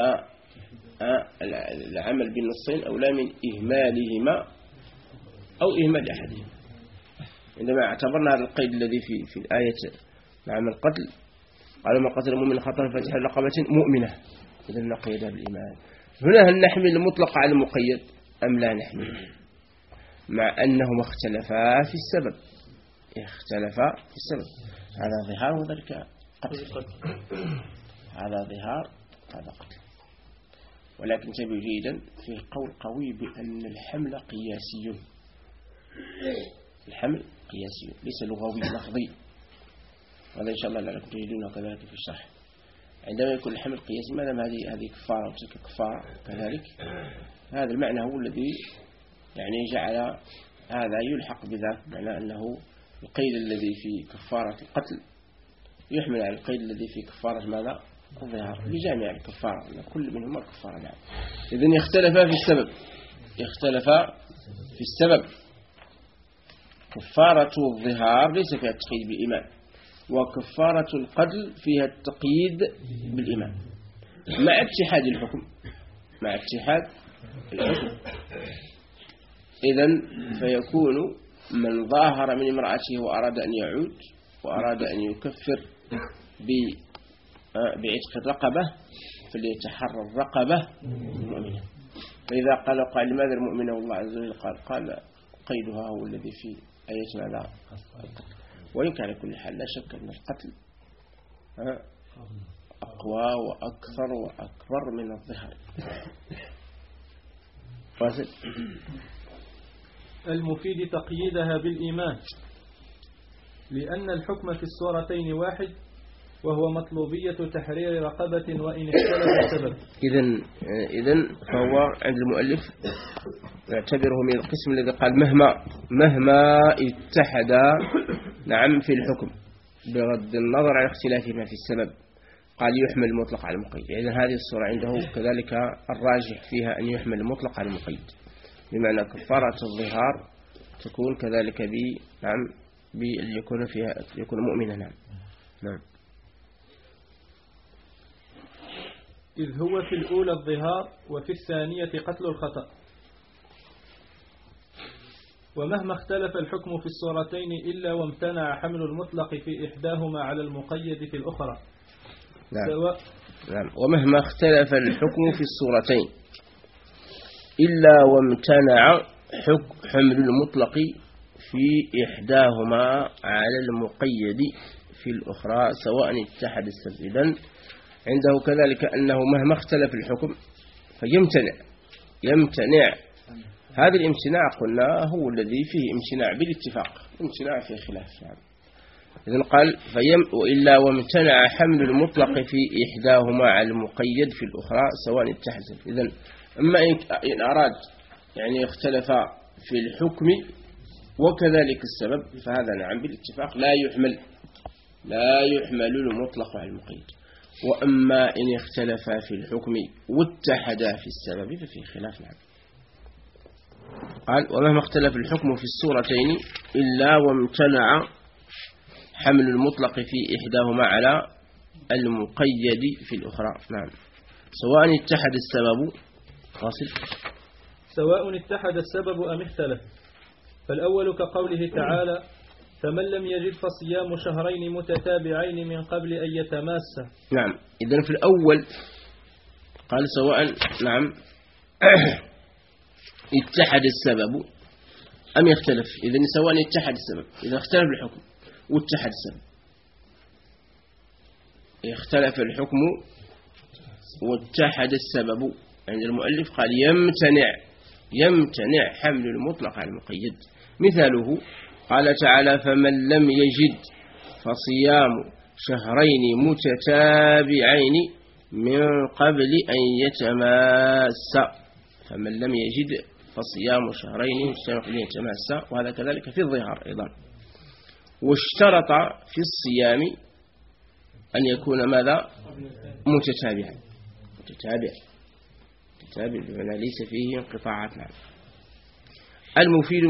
العمل بالنصين أولى من إهمالهما أو إهمال أحدهما. عندما اعتبرنا هذا القيد الذي في الآية نعم القتل، قالوا من قتل مؤمنا خطأ فتحرير رقبة مؤمنة، إذن نقيدها بالإيمان. هنا هل نحمل المطلق على المقيد أم لا نحمل؟ مع أنهما اختلفا في السبب. هذا ظهار وذلك قتل. هذا ظهار هذا قتل. ولكن تبي جيدا فيه قول قوي بأن الحمل قياسي. الحمل قياسي ليس لغوي لفظي. هذا إن شاء الله لعلكم تجدونه كذلك في الشرح. عندما يكون الحمل قياسي ما دام هذه كفارة وتلك كفارة كذلك، هذا المعنى هو الذي يعني جعل هذا يلحق بذاك، معنى أنه القيد الذي في كفارة القتل يحمل على القيد الذي في كفارة ماذا؟ الظهار، بجامع الكفارة، كل منهما كفارة. نعم. إذن يختلفا في السبب. كفارة الظهار ليس فيها التقييد بالإيمان، وكفارة القتل فيها التقييد بالإيمان مع اتحاد الحكم. إذن فيكون من ظاهر من امرأته وأراد أن يعود وأراد أن يكفر بعتق الرقبة فليتحرى الرقبة المؤمنة. فإذا قال قائل لماذا المؤمنة والله عز وجل قال قيدها هو الذي في آية ماذا؟ القتل. وإن كان كل حال لا شك أن القتل أقوى وأكثر وأكبر من الظهر. فاسد. المفيد تقييدها بالإيمان لأن الحكم في الصورتين واحد، وهو مطلوبية تحرير رقبة وإن اختلف السبب. إذن فهو عند المؤلف يعتبره من القسم الذي قال مهما اتحد نعم في الحكم بغض النظر عن اختلافهما في السبب، قال يحمل المطلق على المقيد. إذن هذه الصورة عنده كذلك الراجح فيها أن يحمل المطلق على المقيد، بمعنى كفارة الظهار تكون كذلك نعم يكون فيها يكون مؤمنا. نعم. إذ هو في الأولى الظهار وفي الثانية قتل الخطأ. ومهما اختلف الحكم في الصورتين إلا وامتنع حمل المطلق في إحداهما على المقيد في الأخرى. نعم. ومهما اختلف الحكم في الصورتين إلا وامتنع حمل المطلق في إحداهما على المقيد في الأخرى سواء اتحد السبب. إذن عنده كذلك أنه مهما اختلف الحكم يمتنع. هذا الامتناع قلنا هو الذي فيه امتناع بالاتفاق، امتناع في خلاف. يعني إذن قال وإلا وامتنع حمل المطلق في إحداهما على المقيد في الأخرى سواء اتحد السبب. إذن أما إن أراد يعني اختلف في الحكم وكذلك السبب فهذا نعم بالاتفاق لا يحمل المطلق على المقيد. وأما إن اختلفا في الحكم واتحدا في السبب ففي خلاف. نعم. قال ومهما اختلف الحكم في الصورتين إلا وامتنع حمل المطلق في إحداهما على المقيد في الأخرى. نعم. سواء اتحد السبب سواء اتحد السبب أم اختلف. فالأول كقوله تعالى فمن لم يجد فصيام شهرين متتابعين من قبل أن يتماسا. نعم. إذن في الأول قال سواء نعم اتحد السبب أم يختلف. إذن سواء اتحد السبب، إذا اختلف الحكم واتحد السبب، اختلف الحكم واتحد السبب عند المؤلف قال يمتنع حمل المطلق على المقيد. مثاله قال تعالى فمن لم يجد فصيام شهرين متتابعين من قبل أن يتماسا. فمن لم يجد فصيام شهرين يتماسا، وهذا كذلك في الظهار أيضا. واشترط في الصيام أن يكون ماذا؟ متتابعا، متتابع بمعنى ليس فيه انقطاعات. نعم. المفيد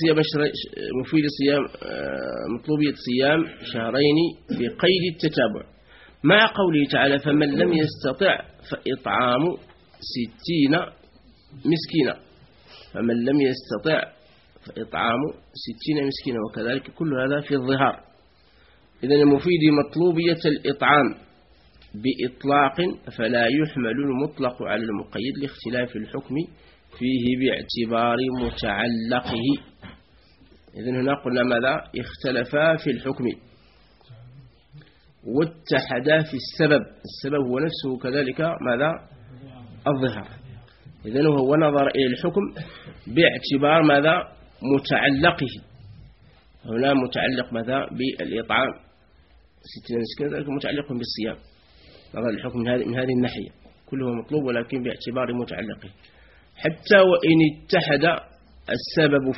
مطلوبية صيام شهرين بقيد التتابع مع قوله تعالى فمن لم يستطع فإطعام 60 مسكينا. فمن لم يستطع فإطعام 60 مسكينا، وكذلك كل هذا في الظهار. إذن المفيد مطلوبية الإطعام بإطلاق فلا يحمل المطلق على المقيد لاختلاف الحكم فيه باعتبار متعلقه. إذن هنا قلنا ماذا؟ اختلفا في الحكم واتحدا في السبب هو نفسه كذلك ماذا؟ الظهار. إذن هو نظر إلى الحكم باعتبار ماذا؟ متعلقه. هنا متعلق ماذا؟ بالإطعام 60 مسكين، ذلك متعلق بالصيام. نظر الحكم من هذه الناحية كله مطلوب ولكن باعتبار متعلقه. حتى وإن اتحد السبب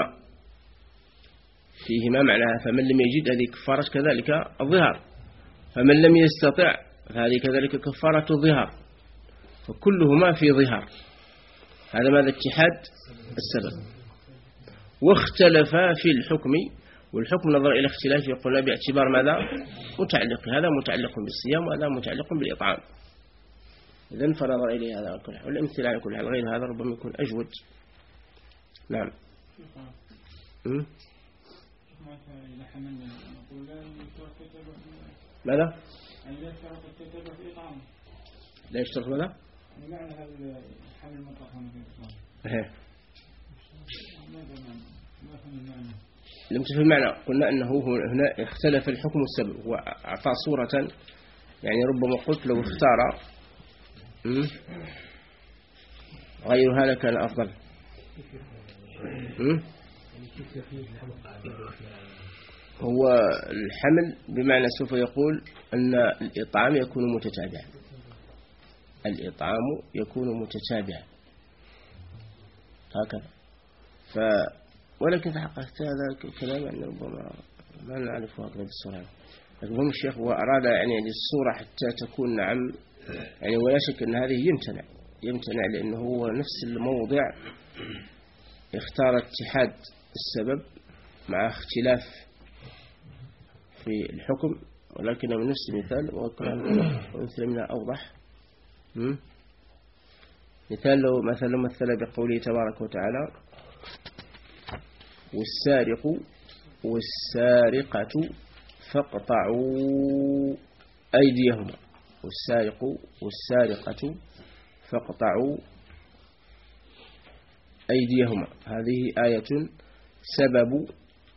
فيهما معناها فمن لم يجد هذه كفارة كذلك الظهار، فمن لم يستطع فهذه كذلك كفارة الظهار، فكلهما في ظهار. هذا ماذا؟ اتحاد السبب. واختلفا في الحكم، والحكم نظر إلى اختلاف يقول باعتبار ماذا؟ متعلق. هذا متعلق بالصيام وهذا متعلق بالإطعام. إذن فنظر إليه هذا كل حال. والأمثلة على كل حال غير هذا ربما يكون أجود. نعم. ماذا؟ لا يشترط ماذا؟ لم تفهم المعنى. قلنا أنه هنا اختلف الحكم والسبب، وأعطى صورة يعني ربما قلت لو اختار غير هذا كان أفضل. هو الحمل بمعنى سوف يقول أن الإطعام يكون متتابعا، هكذا. ولكن في حقيقة هذا الكلام يعني ربما ما نعرفه هكذا بالصورة. لكن هم الشيخ وأراد يعني الصورة حتى تكون نعم يعني، ولا شك أن هذه يمتنع لأنه هو نفس الموضع اختار اتحاد السبب مع اختلاف في الحكم، ولكن من نفس المثال ومثل منها أوضح. مثال لو مثلا مثل بقوله تبارك وتعالى والسارق والسارقة فاقطعوا أيديهما. والسارق والسارقة فاقطعوا أيديهما. هذه آية سبب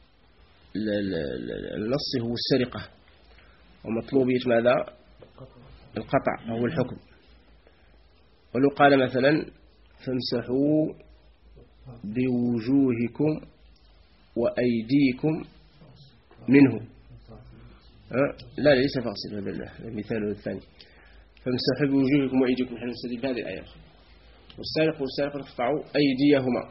النص هو السرقة، ومطلوبية ماذا؟ القطع هو الحكم. ولو قال مثلا فامسحوا بوجوهكم وأيديكم منه، لا ليس فاصل، هذا المثال الثاني. فامسحوا بوجوهكم وأيديكم، نحن نستدل بهذه الآية. والسارق والسارقة فاقطعوا أيديهما.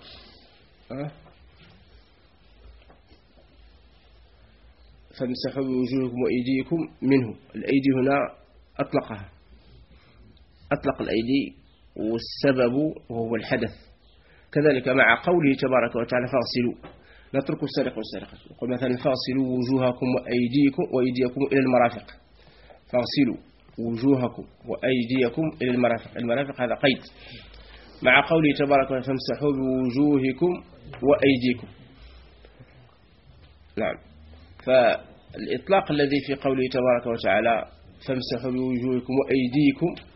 فامسحوا بوجوهكم وأيديكم منه. الأيدي هنا أطلقها، أطلق الأيدي، والسبب وهو الحدث. كذلك مع قوله تبارك وتعالى فاغسلوا، نترك السارق والسارقة. يقول مثلا فاغسلوا وجوهكم وأيديكم إلى المرافق. فاغسلوا وجوهكم وأيديكم إلى المرافق. المرافق هذا قيد. مع قوله تبارك وتعالى فامسحوا بوجوهكم وأيديكم. نعم. فالإطلاق الذي في قوله تبارك وتعالى فامسحوا بوجوهكم وأيديكم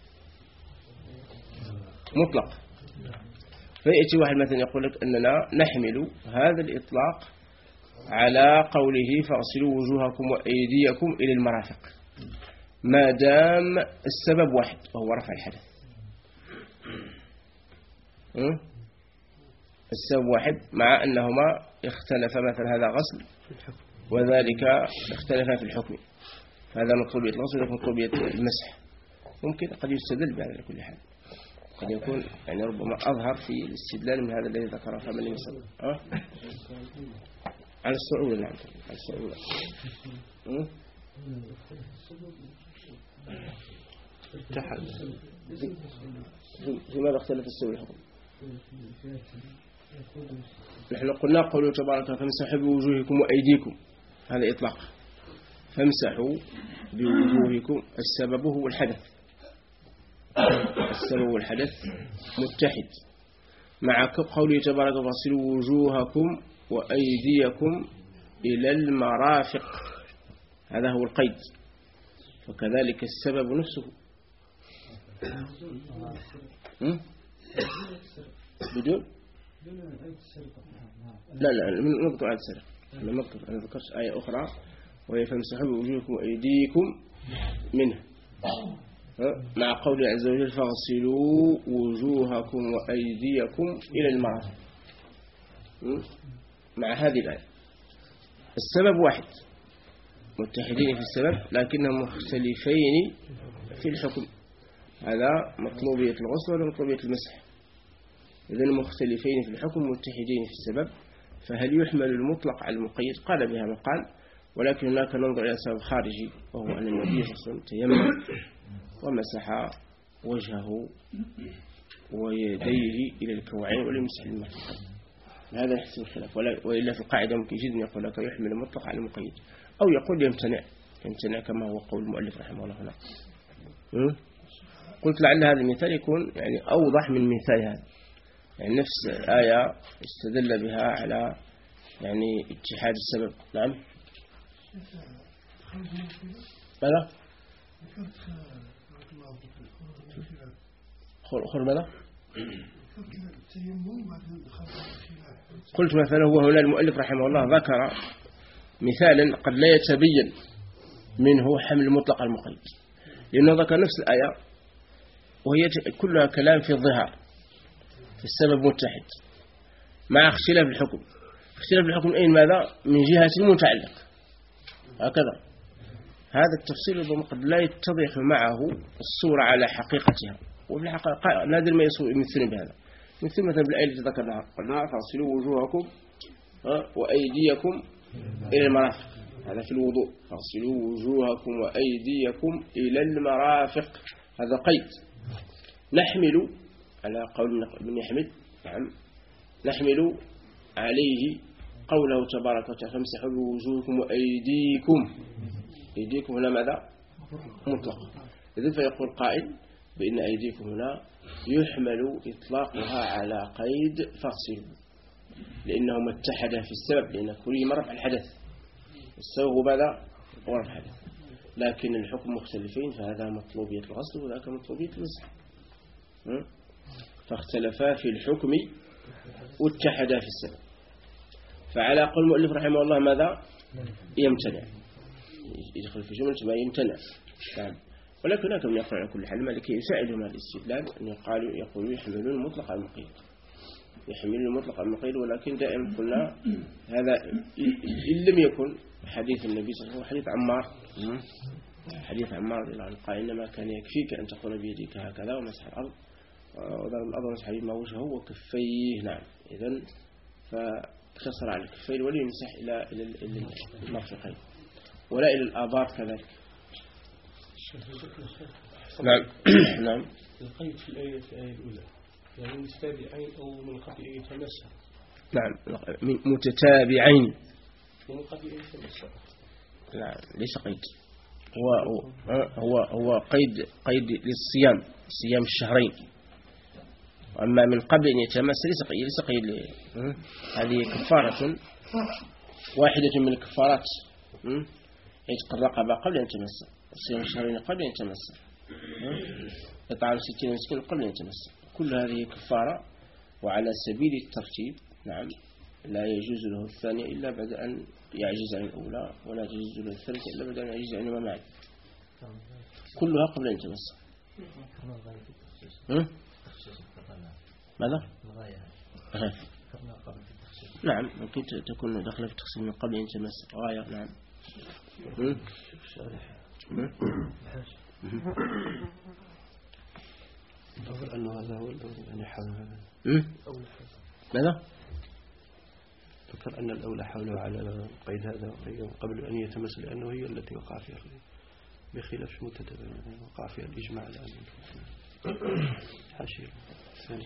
مطلق. فيأتي واحد مثلا يقول لك أننا نحمل هذا الإطلاق على قوله فاغسلوا وجوهكم وأيديكم إلى المرافق ما دام السبب واحد وهو رفع الحدث. السبب واحد، مع أنهما اختلف مثلا هذا غسل وذلك اختلف في الحكم. هذا مطلوبية الغسل وذلك مطلوبية المسح. ممكن قد يستدل بهذا على كل حال، قد يكون يعني ربما أظهر في الاستدلال من هذا الذي ذكره فمن يصل على الصعود. نعم على الصعود. في ماذا اختلف السبب الحكم؟ نحن قلنا قوله تبارك فامسحوا بوجوهكم وأيديكم، هذا إطلاق. فامسحوا بوجوهكم، السبب هو الحدث، السبب والحدث متحد. مع قوله تبارك فاغسلوا وجوهكم وأيديكم إلى المرافق، هذا هو القيد. فكذلك السبب نفسه بدون لا من نقطة عاد السرقة. أنا ذكرت آية أخرى وهي فامسحوا بوجوهكم وأيديكم منه، مع قول عز وجل فاغسلوا وجوهكم وأيديكم إلى المرافق. مع هذه الآية السبب واحد، متحدين في السبب لكنهم مختلفين في الحكم. هذا مطلوبية الغسل ولا مطلوبية المسح. إذن مختلفين في الحكم متحدين في السبب، فهل يحمل المطلق على المقيد؟ قال بها من قال، ولكن هناك ننظر إلى سبب خارجي وهو أن النبي صلى الله عليه وسلم تيمم ومسح وجهه ويديه إلى الكوعين ولم يمسح المرفقين. هذا يحسن الخلاف، وإلا في القاعدة ممكن جدا يقول لك يحمل المطلق على المقيد، أو يقول يمتنع كما هو قول المؤلف رحمه الله هنا. قلت لعل هذا المثال يكون يعني أوضح من مثال هذا، يعني نفس آية استدل بها على يعني اتحاد السبب. نعم ماذا؟ خل ماذا؟ قلت مثلا هو هنا المؤلف رحمه الله ذكر مثالا قد لا يتبين منه حمل المطلق على المقيد، لأنه ذكر نفس الآية وهي كلها كلام في الظهار، في السبب متحد مع اختلاف الحكم. اختلاف الحكم أين ماذا؟ من جهة المتعلق. هكذا هذا التفصيل قد لا يتضح معه الصورة على حقيقتها، وفي الحقيقة نادر ما يمثل بهذا. مثل مثلا بالآية التي ذكرناها قلنا فاغسلوا وجوهكم وأيديكم إلى المرافق، هذا في الوضوء. فاغسلوا وجوهكم وأيديكم إلى المرافق، هذا قيد. نحمل على قول ابن يحمد، نعم نحمل عليه قوله تبارك وتعالى فامسحوا بوجوهكم وأيديكم. أيديكم هنا ماذا؟ مطلق. إذن فيقول قائل بأن أيديكم هنا يحمل إطلاقها على قيد فاغسلوا، لأنهما اتحدا في السبب، لأن كلهما رفع الحدث، السبب ماذا؟ هو رفع الحدث. لكن الحكم مختلفين، فهذا مطلوبية الغسل وذاك مطلوبية المسح، فاختلفا في الحكم واتحدا في السبب. فعلى قول المؤلف رحمه الله ماذا؟ يمتنع، يدخل في جملة ما يمتنع. ولكن هناك من يقول على كل حال المالكي يساعدهم على الاستدلال أن يقولوا يحملون المطلق على المقيد، يحملون المطلق على المقيد. ولكن دائما قلنا هذا إن لم يكن حديث النبي صلى الله عليه وسلم، حديث عمار، حديث عمار رضي الله عنه قال إنما كان يكفيك أن تقول بيديك هكذا ومسح الأرض وضرب الأرض ومسح ما وجهه وكفيه. نعم، إذن فاقتصر على الكفين وليمسح إلى المرفقين ولا إلى الآبار كذلك. نعم. نعم. القيد في الآية الأولى يعني متتابعين أو من قبل أن يتمسح. نعم، متتابعين من قبل أن يتمسح. لا ليس قيد، هو قيد للصيام، صيام الشهرين. أما من قبل أن يتمس ليس قيد. هذه كفارة واحدة من الكفارات، عتق الرقبة قبل أن يتمس، صيام الشهرين قبل أن يتمس، إطعام 60 مسكين قبل أن يتمس. كل هذه كفارة وعلى سبيل الترتيب. نعم، لا يجوز له الثانية إلا بعد أن يعجز عن الأولى، ولا يجوز له الثالثة إلا بعد أن يعجز عن ما معه، كلها قبل أن يتمس. ماذا؟ نعم، ممكن تكون داخلة في التخصيص من قبل أن يتمس غاية. نعم. أظن أنه هذا هو الذي حول هذا. ماذا؟ ذكر أن الأولى حوله على قيد هذا قبل أن يتمس، لأنه هي التي وقع فيها بخلاف المتتبع وقع فيها الإجماع الآن. حاشية ثاني.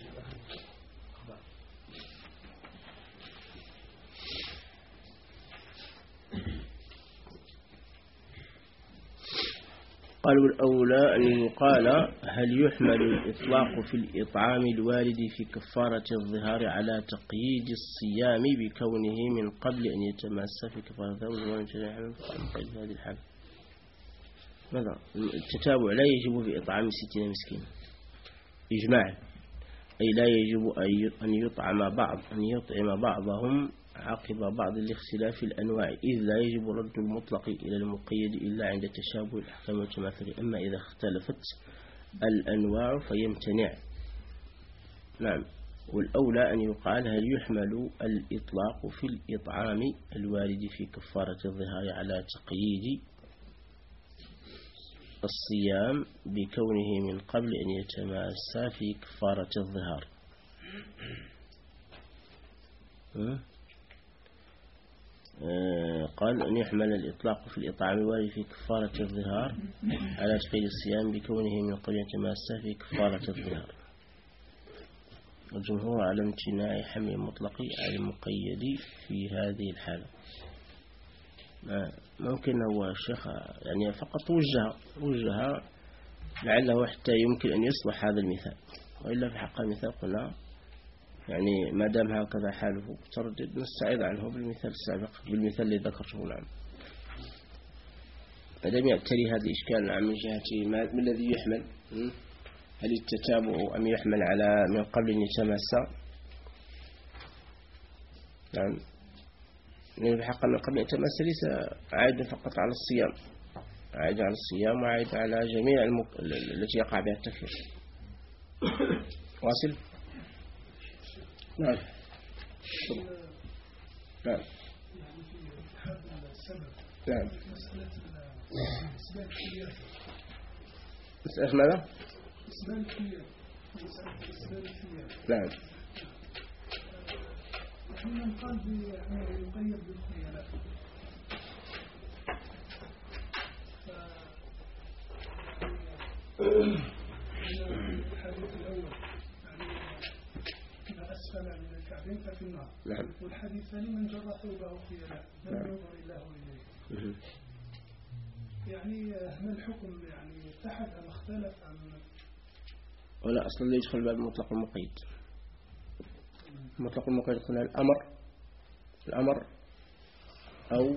قالوا الأولى أن يقال هل يحمل الإطلاق في الإطعام الوارد في كفارة الظهار على تقييد الصيام بكونه من قبل أن يتمس في كفارة الظهار في هذه الحالة؟ ماذا؟ التتابع لا يجب في إطعام 60 مسكين إجماع، أي لا يجب أن يطعم بعضهم عقب بعض الاختلاف الأنواع، إذ لا يجب رد المطلق إلى المقيد إلا عند تشابه الأحكام والتماثل. أما إذا اختلفت الأنواع فيمتنع. نعم. والأولى أن يقال هل يحمل الإطلاق في الإطعام الوارد في كفارة الظهار على تقييد الصيام بكونه من قبل أن يتماسى في كفارة الظهار. قال أن يحمل الإطلاق في الإطعام الوارد في كفارة الظهار على تقييد الصيام بكونه من قبل أن يتماسى في كفارة الظهار. الجمهور على امتناع حمل المطلق على المقيد في هذه الحالة. ممكن هو الشيخ يعني فقط وجهها لعله حتى يمكن أن يصلح هذا المثال، وإلا في حق المثال قلنا يعني ما دام هكذا حاله تردد نستعيد عنه بالمثال السابق، بالمثال الذي ذكرته. نعم، فلم يأتري هذا الإشكال. نعم، من جهة ما الذي يحمل، هل التتابع أم يحمل على من قبل أن يتماسى؟ نعم، لأن بحق من قبل أن يتماسى ليس عائدا فقط على الصيام، عائد على الصيام وعائد على جميع التي يقع بها التكفير. واصل؟ نعم. نعم. نعم. مسألة ماذا؟ نعم. من قال يقيد بالخيلاء الحديث الأول ما أسفل من الكعبين ففي النار. نعم. والحديث الثاني من جر ثوبه خيلاء لم ينظر الله إليه. يعني ما الحكم يعني اتحد أم اختلف عن ولا أصلا لا يدخل باب مطلق المقيد. مطلق المقيد قلنا الأمر الأمر أو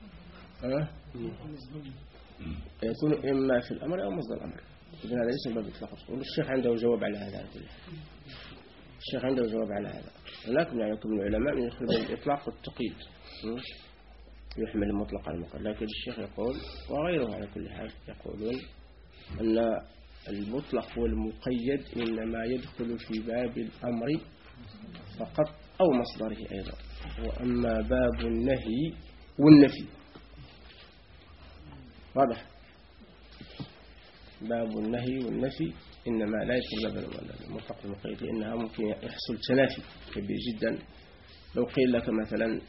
يكون إما في الأمر أو مصدر الأمر. إذن هذا ليس من باب الإطلاق، والشيخ عنده جواب على هذا. الشيخ عنده جواب على هذا. هناك من العلماء من يدخل بين الإطلاق والتقييد، يحمل المطلق على المقيد، لكن الشيخ يقول وغيره على كل حال يقولون أن المطلق والمقيد إنما يدخل في باب الأمر فقط أو مصدره أيضا، وأما باب النهي والنفي واضح. باب النهي والنفي إنما لا يدخل باب المطلق والمقيد، لأنها ممكن يحصل تنافي كبير جدا. لو قيل لك مثلا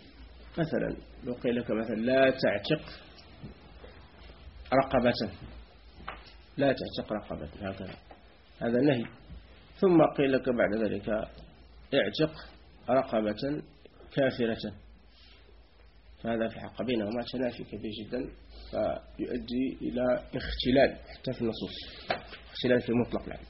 لا تعتق رقبة، لا تعتق رقبة هكذا، هذا نهي. ثم قيل لك بعد ذلك اعتق رقبة كافرة، فهذا في الحق بينهما تنافي كبير جدا، فيؤدي إلى اختلال حتى في النصوص، اختلال في المطلق العام.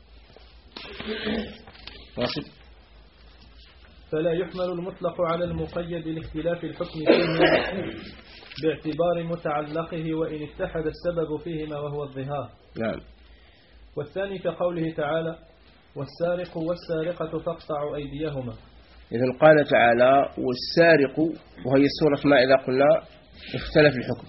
واصل. فلا يحمل المطلق على المقيد لاختلاف الحكم فيه باعتبار متعلقه وإن اتحد السبب فيهما وهو الظهار. نعم. والثاني كقوله تعالى والسارق والسارقة فاقطعوا أيديهما. إذن قال تعالى والسارق، وهي السورة ما إذا قلنا اختلف الحكم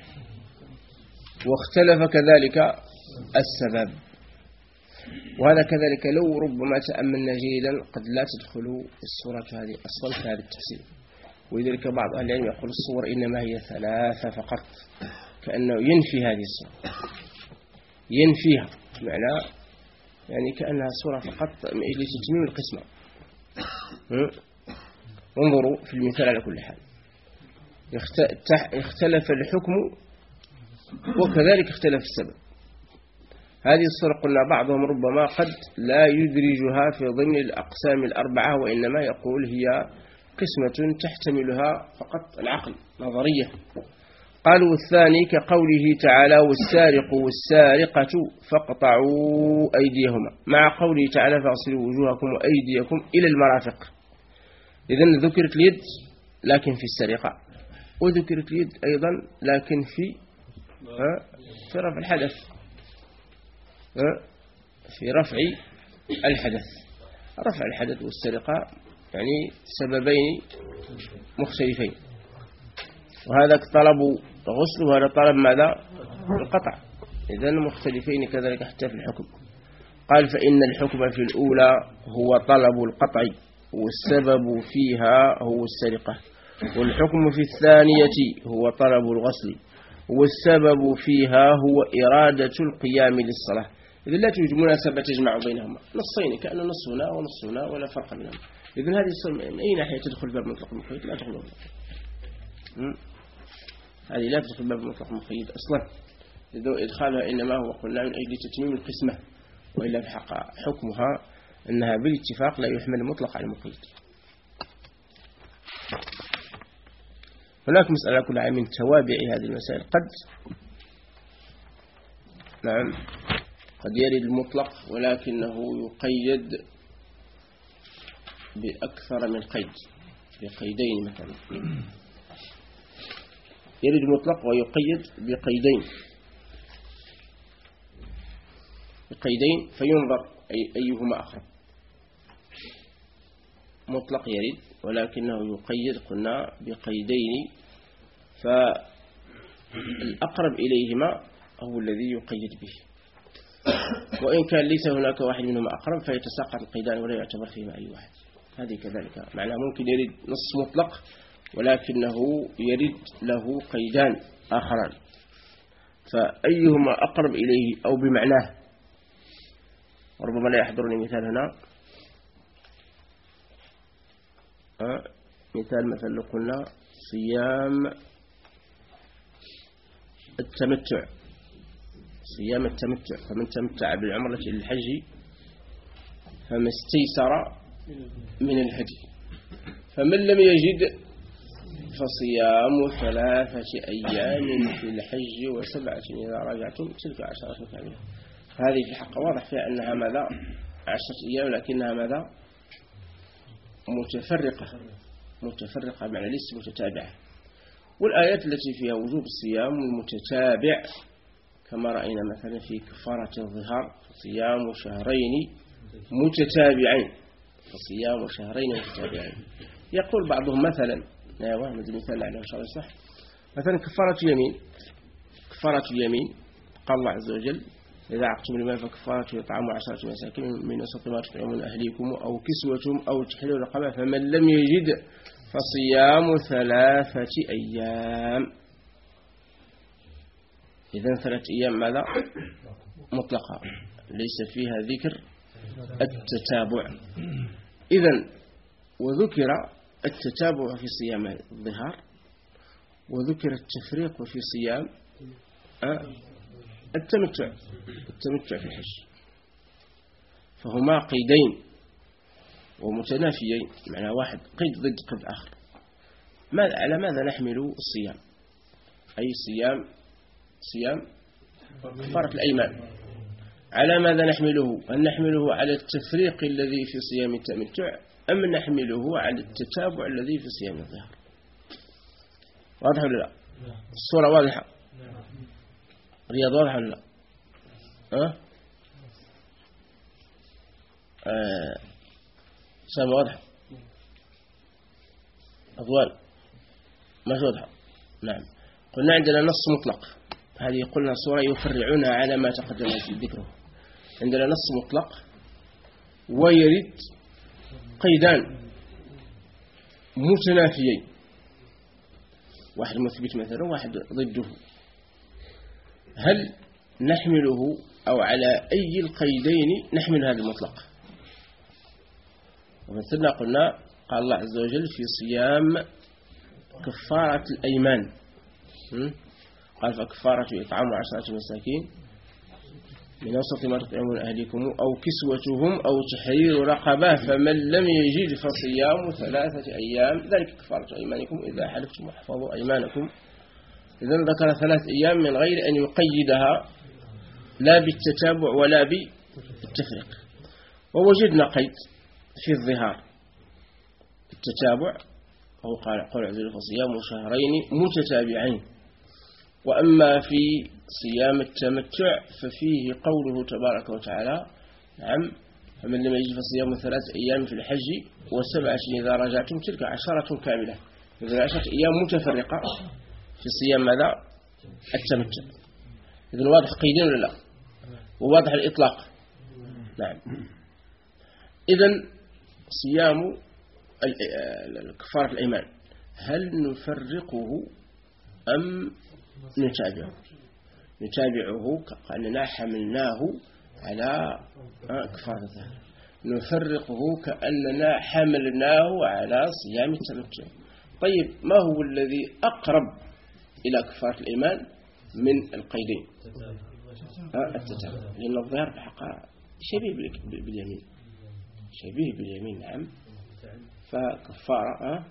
واختلف كذلك السبب، وهذا كذلك لو ربما تأملنا جيدا قد لا تدخل السورة هذه أصلا في هذا التفسير. ولذلك بعض أهل العلم يقول الصور إنما هي 3 فقط، كأنه ينفي هذه الصورة، ينفيها، معنى يعني كأنها صورة فقط لتتميم القسمة. انظروا في المثال على كل حال، اختلف الحكم وكذلك اختلف السبب. هذه الصورة قلنا بعضهم ربما قد لا يدرجها في ضمن الأقسام ال4، وإنما يقول هي قسمة تحتملها فقط العقل نظرية. قالوا الثاني كقوله تعالى والسارق والسارقة فاقطعوا أيديهما، مع قوله تعالى فاغسلوا وجوهكم وأيديكم إلى المرافق. إذن ذكرت اليد لكن في السرقة، وذكرت اليد أيضا لكن في رفع الحدث، في رفع الحدث. رفع الحدث والسرقة يعني سببين مختلفين، وهذا طلب غسل وهذا طلب ماذا؟ القطع، إذن مختلفين كذلك حتى في الحكم. قال فإن الحكم في الأولى هو طلب القطع والسبب فيها هو السرقة، والحكم في الثانية هو طلب الغسل والسبب فيها هو إرادة القيام للصلاة. إذن لا توجد مناسبة تجمع بينهما، نصين كأنه نص هنا ونص هنا ولا فرق بينهما. إذن هذه الصورة من أي ناحية تدخل باب مطلق المقيد؟ لا تدخل باب هذه لا تدخل باب مطلق المقيد أصلا، إدخالها إنما هو قلنا من أجل تتميم القسمة، وإلا في حق حكمها أنها بالاتفاق لا يحمل مطلق على المقيد. هناك مسألة كلها من توابع هذه المسائل، قد يرد المطلق ولكنه يقيد بأكثر من قيد، بقيدين مثلا. يرد المطلق ويقيد بقيدين فينظر أيهما أقرب. مطلق يرد ولكنه يقيد قلنا بقيدين، فالأقرب إليهما هو الذي يقيد به، وإن كان ليس هناك واحد منهما أقرب فيتساقط القيدان ولا يعتبر فيهما أي واحد. هذه كذلك معناه ممكن يرد نص مطلق ولكنه يرد له قيدان آخران، فأيهما أقرب إليه أو بمعناه. وربما لا يحضرني مثال هنا، مثال مثلا لو قلنا صيام التمتع، فمن تمتع بالعمرة إلى الحج فما استيسر من الهدي، فمن لم يجد فصيام 3 أيام في الحج و7 إذا رجعتم تلك 10 كاملة. هذه في الحق واضح فيها أنها ماذا 10 أيام، لكنها ماذا متفرقة، متفرقة بمعنى ليست متتابعة. والآيات التي فيها وجوب الصيام المتتابع كما رأينا مثلا في كفارة الظهار صيام شهرين متتابعين، فصيام شهرين متتابعين. يقول بعضهم مثلا مثال على إن شاء الله صح، مثلا كفارة اليمين قال الله عز وجل إذا عقتم اليمين فكفارته إطعام 10 مساكين من وسط ما تطعمون أهليكم أو كسوتهم أو تحرير رقبة فمن لم يجد فصيام 3 أيام. إذن 3 أيام ماذا؟ مطلقة ليس فيها ذكر التتابع. إذن وذكر التتابع في صيام الظهار وذكر التفريق في صيام التمتع في الحج، فهما قيدين ومتنافيين، معنى واحد قيد ضد قيد آخر. على ماذا نحمل الصيام؟ أي صيام كفارة الأيمان. على ماذا نحمله؟ هل نحمله على التفريق الذي في صيام التمتع أم نحمله على التتابع الذي في صيام الظهر؟ واضح ولا لا؟ الصورة واضحة؟ رياض واضح ولا لا؟ سامة واضحة؟ أضوال ما واضحة؟ نعم. قلنا عندنا نص مطلق، هذه قلنا صورة يفرعونها على ما تقدم في ذكره. عندنا نص مطلق ويرد قيدان متنافيين، واحد مثبت مثلا وواحد ضده. هل نحمله أو على أي القيدين نحمل هذا المطلق؟ ومثلنا قلنا قال الله عز وجل في صيام كفارة الأيمان قال فكفارة إطعام 10 مساكين من وسط ما تطعمون أهليكم أو كسوتهم أو تحرير رقبة فمن لم يجد فصيام 3 أيام ذلك كفارة أيمانكم إذا حلفتم واحفظوا أيمانكم. إذن ذكر 3 أيام من غير أن يقيدها لا بالتتابع ولا بالتفريق. ووجدنا قيد في الظهار التتابع، وهو قال عز وجل فصيام شهرين متتابعين. وأما في صيام التمتع ففيه قوله تبارك وتعالى نعم فمن لم يجد فصيام 3 أيام في الحج و7 إذا رجعتم تلك 10 كاملة. إذن 10 أيام متفرقة في صيام ماذا؟ التمتع. إذن واضح قيدين ولا لا؟ وواضح الإطلاق. نعم. إذن صيام كفارة الأيمان هل نفرقه أم نتابعه كأننا حملناه على كفارة الظهر؟ نفرقه كأننا حملناه على صيام التمتع. طيب ما هو الذي أقرب إلى كفارة الإيمان من القيدين؟ التتابع، لأن الظهر بحق شبيه باليمين نعم. فكفارة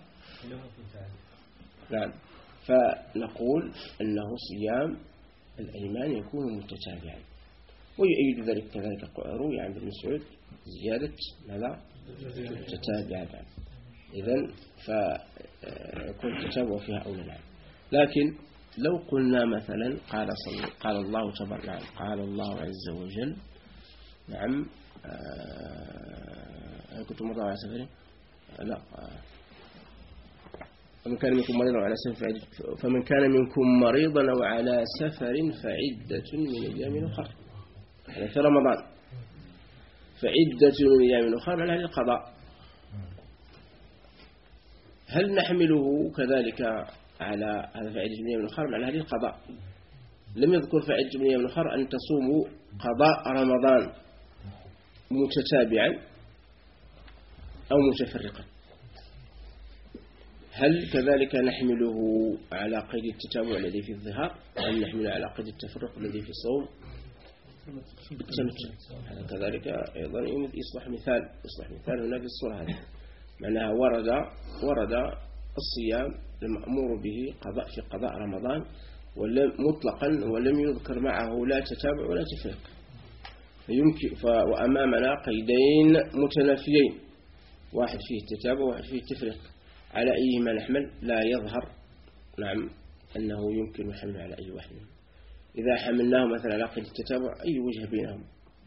نعم. فنقول أنه صيام الأيمان يكون متتابعا. ويؤيد ذلك كذلك روي عن ابن مسعود زيادة ماذا؟ متتابعا. إذن فيكون التتابع فيها أولى نعم. لكن لو قلنا مثلا قال الله تبارك نعم قال الله عز وجل نعم كنت مرة على سفرين لا فمن كان منكم مريضا على سفر فمن كان منكم مريضا أو على سفر فعدة من أيام أخرى، يعني في رمضان فعدة من أيام أخرى على القضاء. هل نحمله كذلك على هذا فعدة من أيام أخرى على هذه القضاء؟ لم يذكر فعدة من أيام أخرى أن تصوموا قضاء رمضان متتابعا أو متفرقا. هل كذلك نحمله على قيد التتابع الذي في الظهار أم نحمله على قيد التفرق الذي في الصوم بالتمتع؟ هذا كذلك أيضا يمد إصلاح مثال هنا في الصورة هذه، معناها ورد الصيام المأمور به في قضاء رمضان مطلقا ولم يذكر معه لا تتابع ولا تفرق. وأمامنا قيدين متنافيين، واحد فيه التتابع وواحد فيه التفريق. على أيهما نحمل لا يظهر نعم أنه يمكن الحمل على أي واحد منهم. إذا حملناه مثلا على قيد التتابع أي وجه بينهم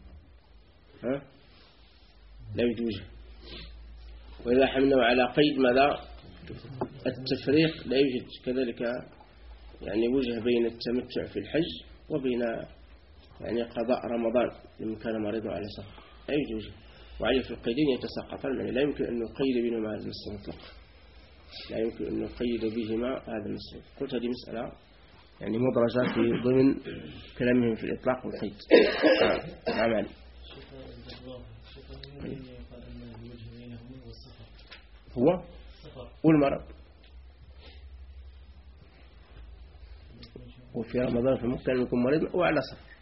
لا يوجد وجه، وإذا حملناه على قيد ماذا التفريق لا يوجد كذلك يعني وجه بين التمتع في الحج وبين يعني قضاء رمضان لمن كان مريضا على سفر، لا يوجد وجه، وعليه في القيدين يتساقطان، يعني لا يمكن أن نقيد بينهما هذا النص المطلق، لا يمكن أن نقيد بهما هذا النص. قلت هذه مسألة يعني مدرجة في ضمن كلامهم في الإطلاق والقيد. نعم علي. هو والمرض، وفي رمضان في ممكن يكون مريض أو على سفر،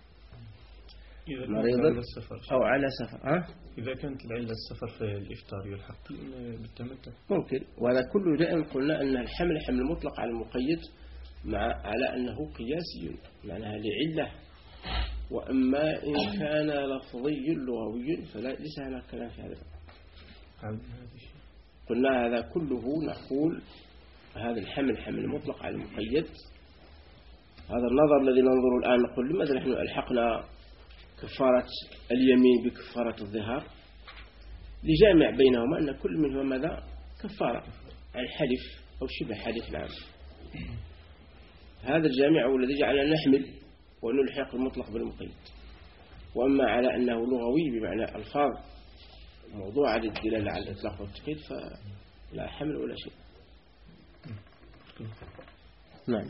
مريض أو على سفر. إذا كانت العلة السفر في الإفطار يلحق بالتمتع ممكن، وهذا كله دائما قلنا أن الحمل حمل مطلق على المقيد على أنه قياسي معناها لعلة، وأما إن كان لفظي لغوي فلا ليس هناك كلام في هذا. قلنا هذا كله نقول هذا الحمل حمل مطلق على المقيد. هذا النظر الذي ننظر الآن نقول لماذا نحن ألحقنا كفارة اليمين بكفارة الظهار، لجامع بينهما أن كل منهما ماذا كفارة عن حلف أو شبه حلف. نعم هذا الجامع هو الذي جعلنا نحمل ونلحق المطلق بالمقيد. وأما على أنه لغوي بمعنى ألفاظ موضوع للدلالة على الإطلاق والتقييد فلا حمل ولا شيء. نعم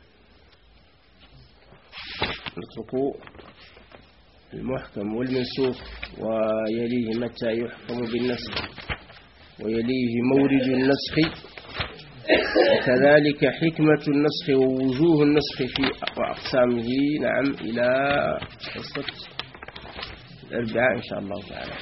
نترك المحكم والمنسوخ ويليه متى يحكم بالنسخ ويليه مورد النسخ، وكذلك حكمة النسخ ووجوه النسخ في أقسامه. نعم إلى قصة الأربعاء إن شاء الله تعالى.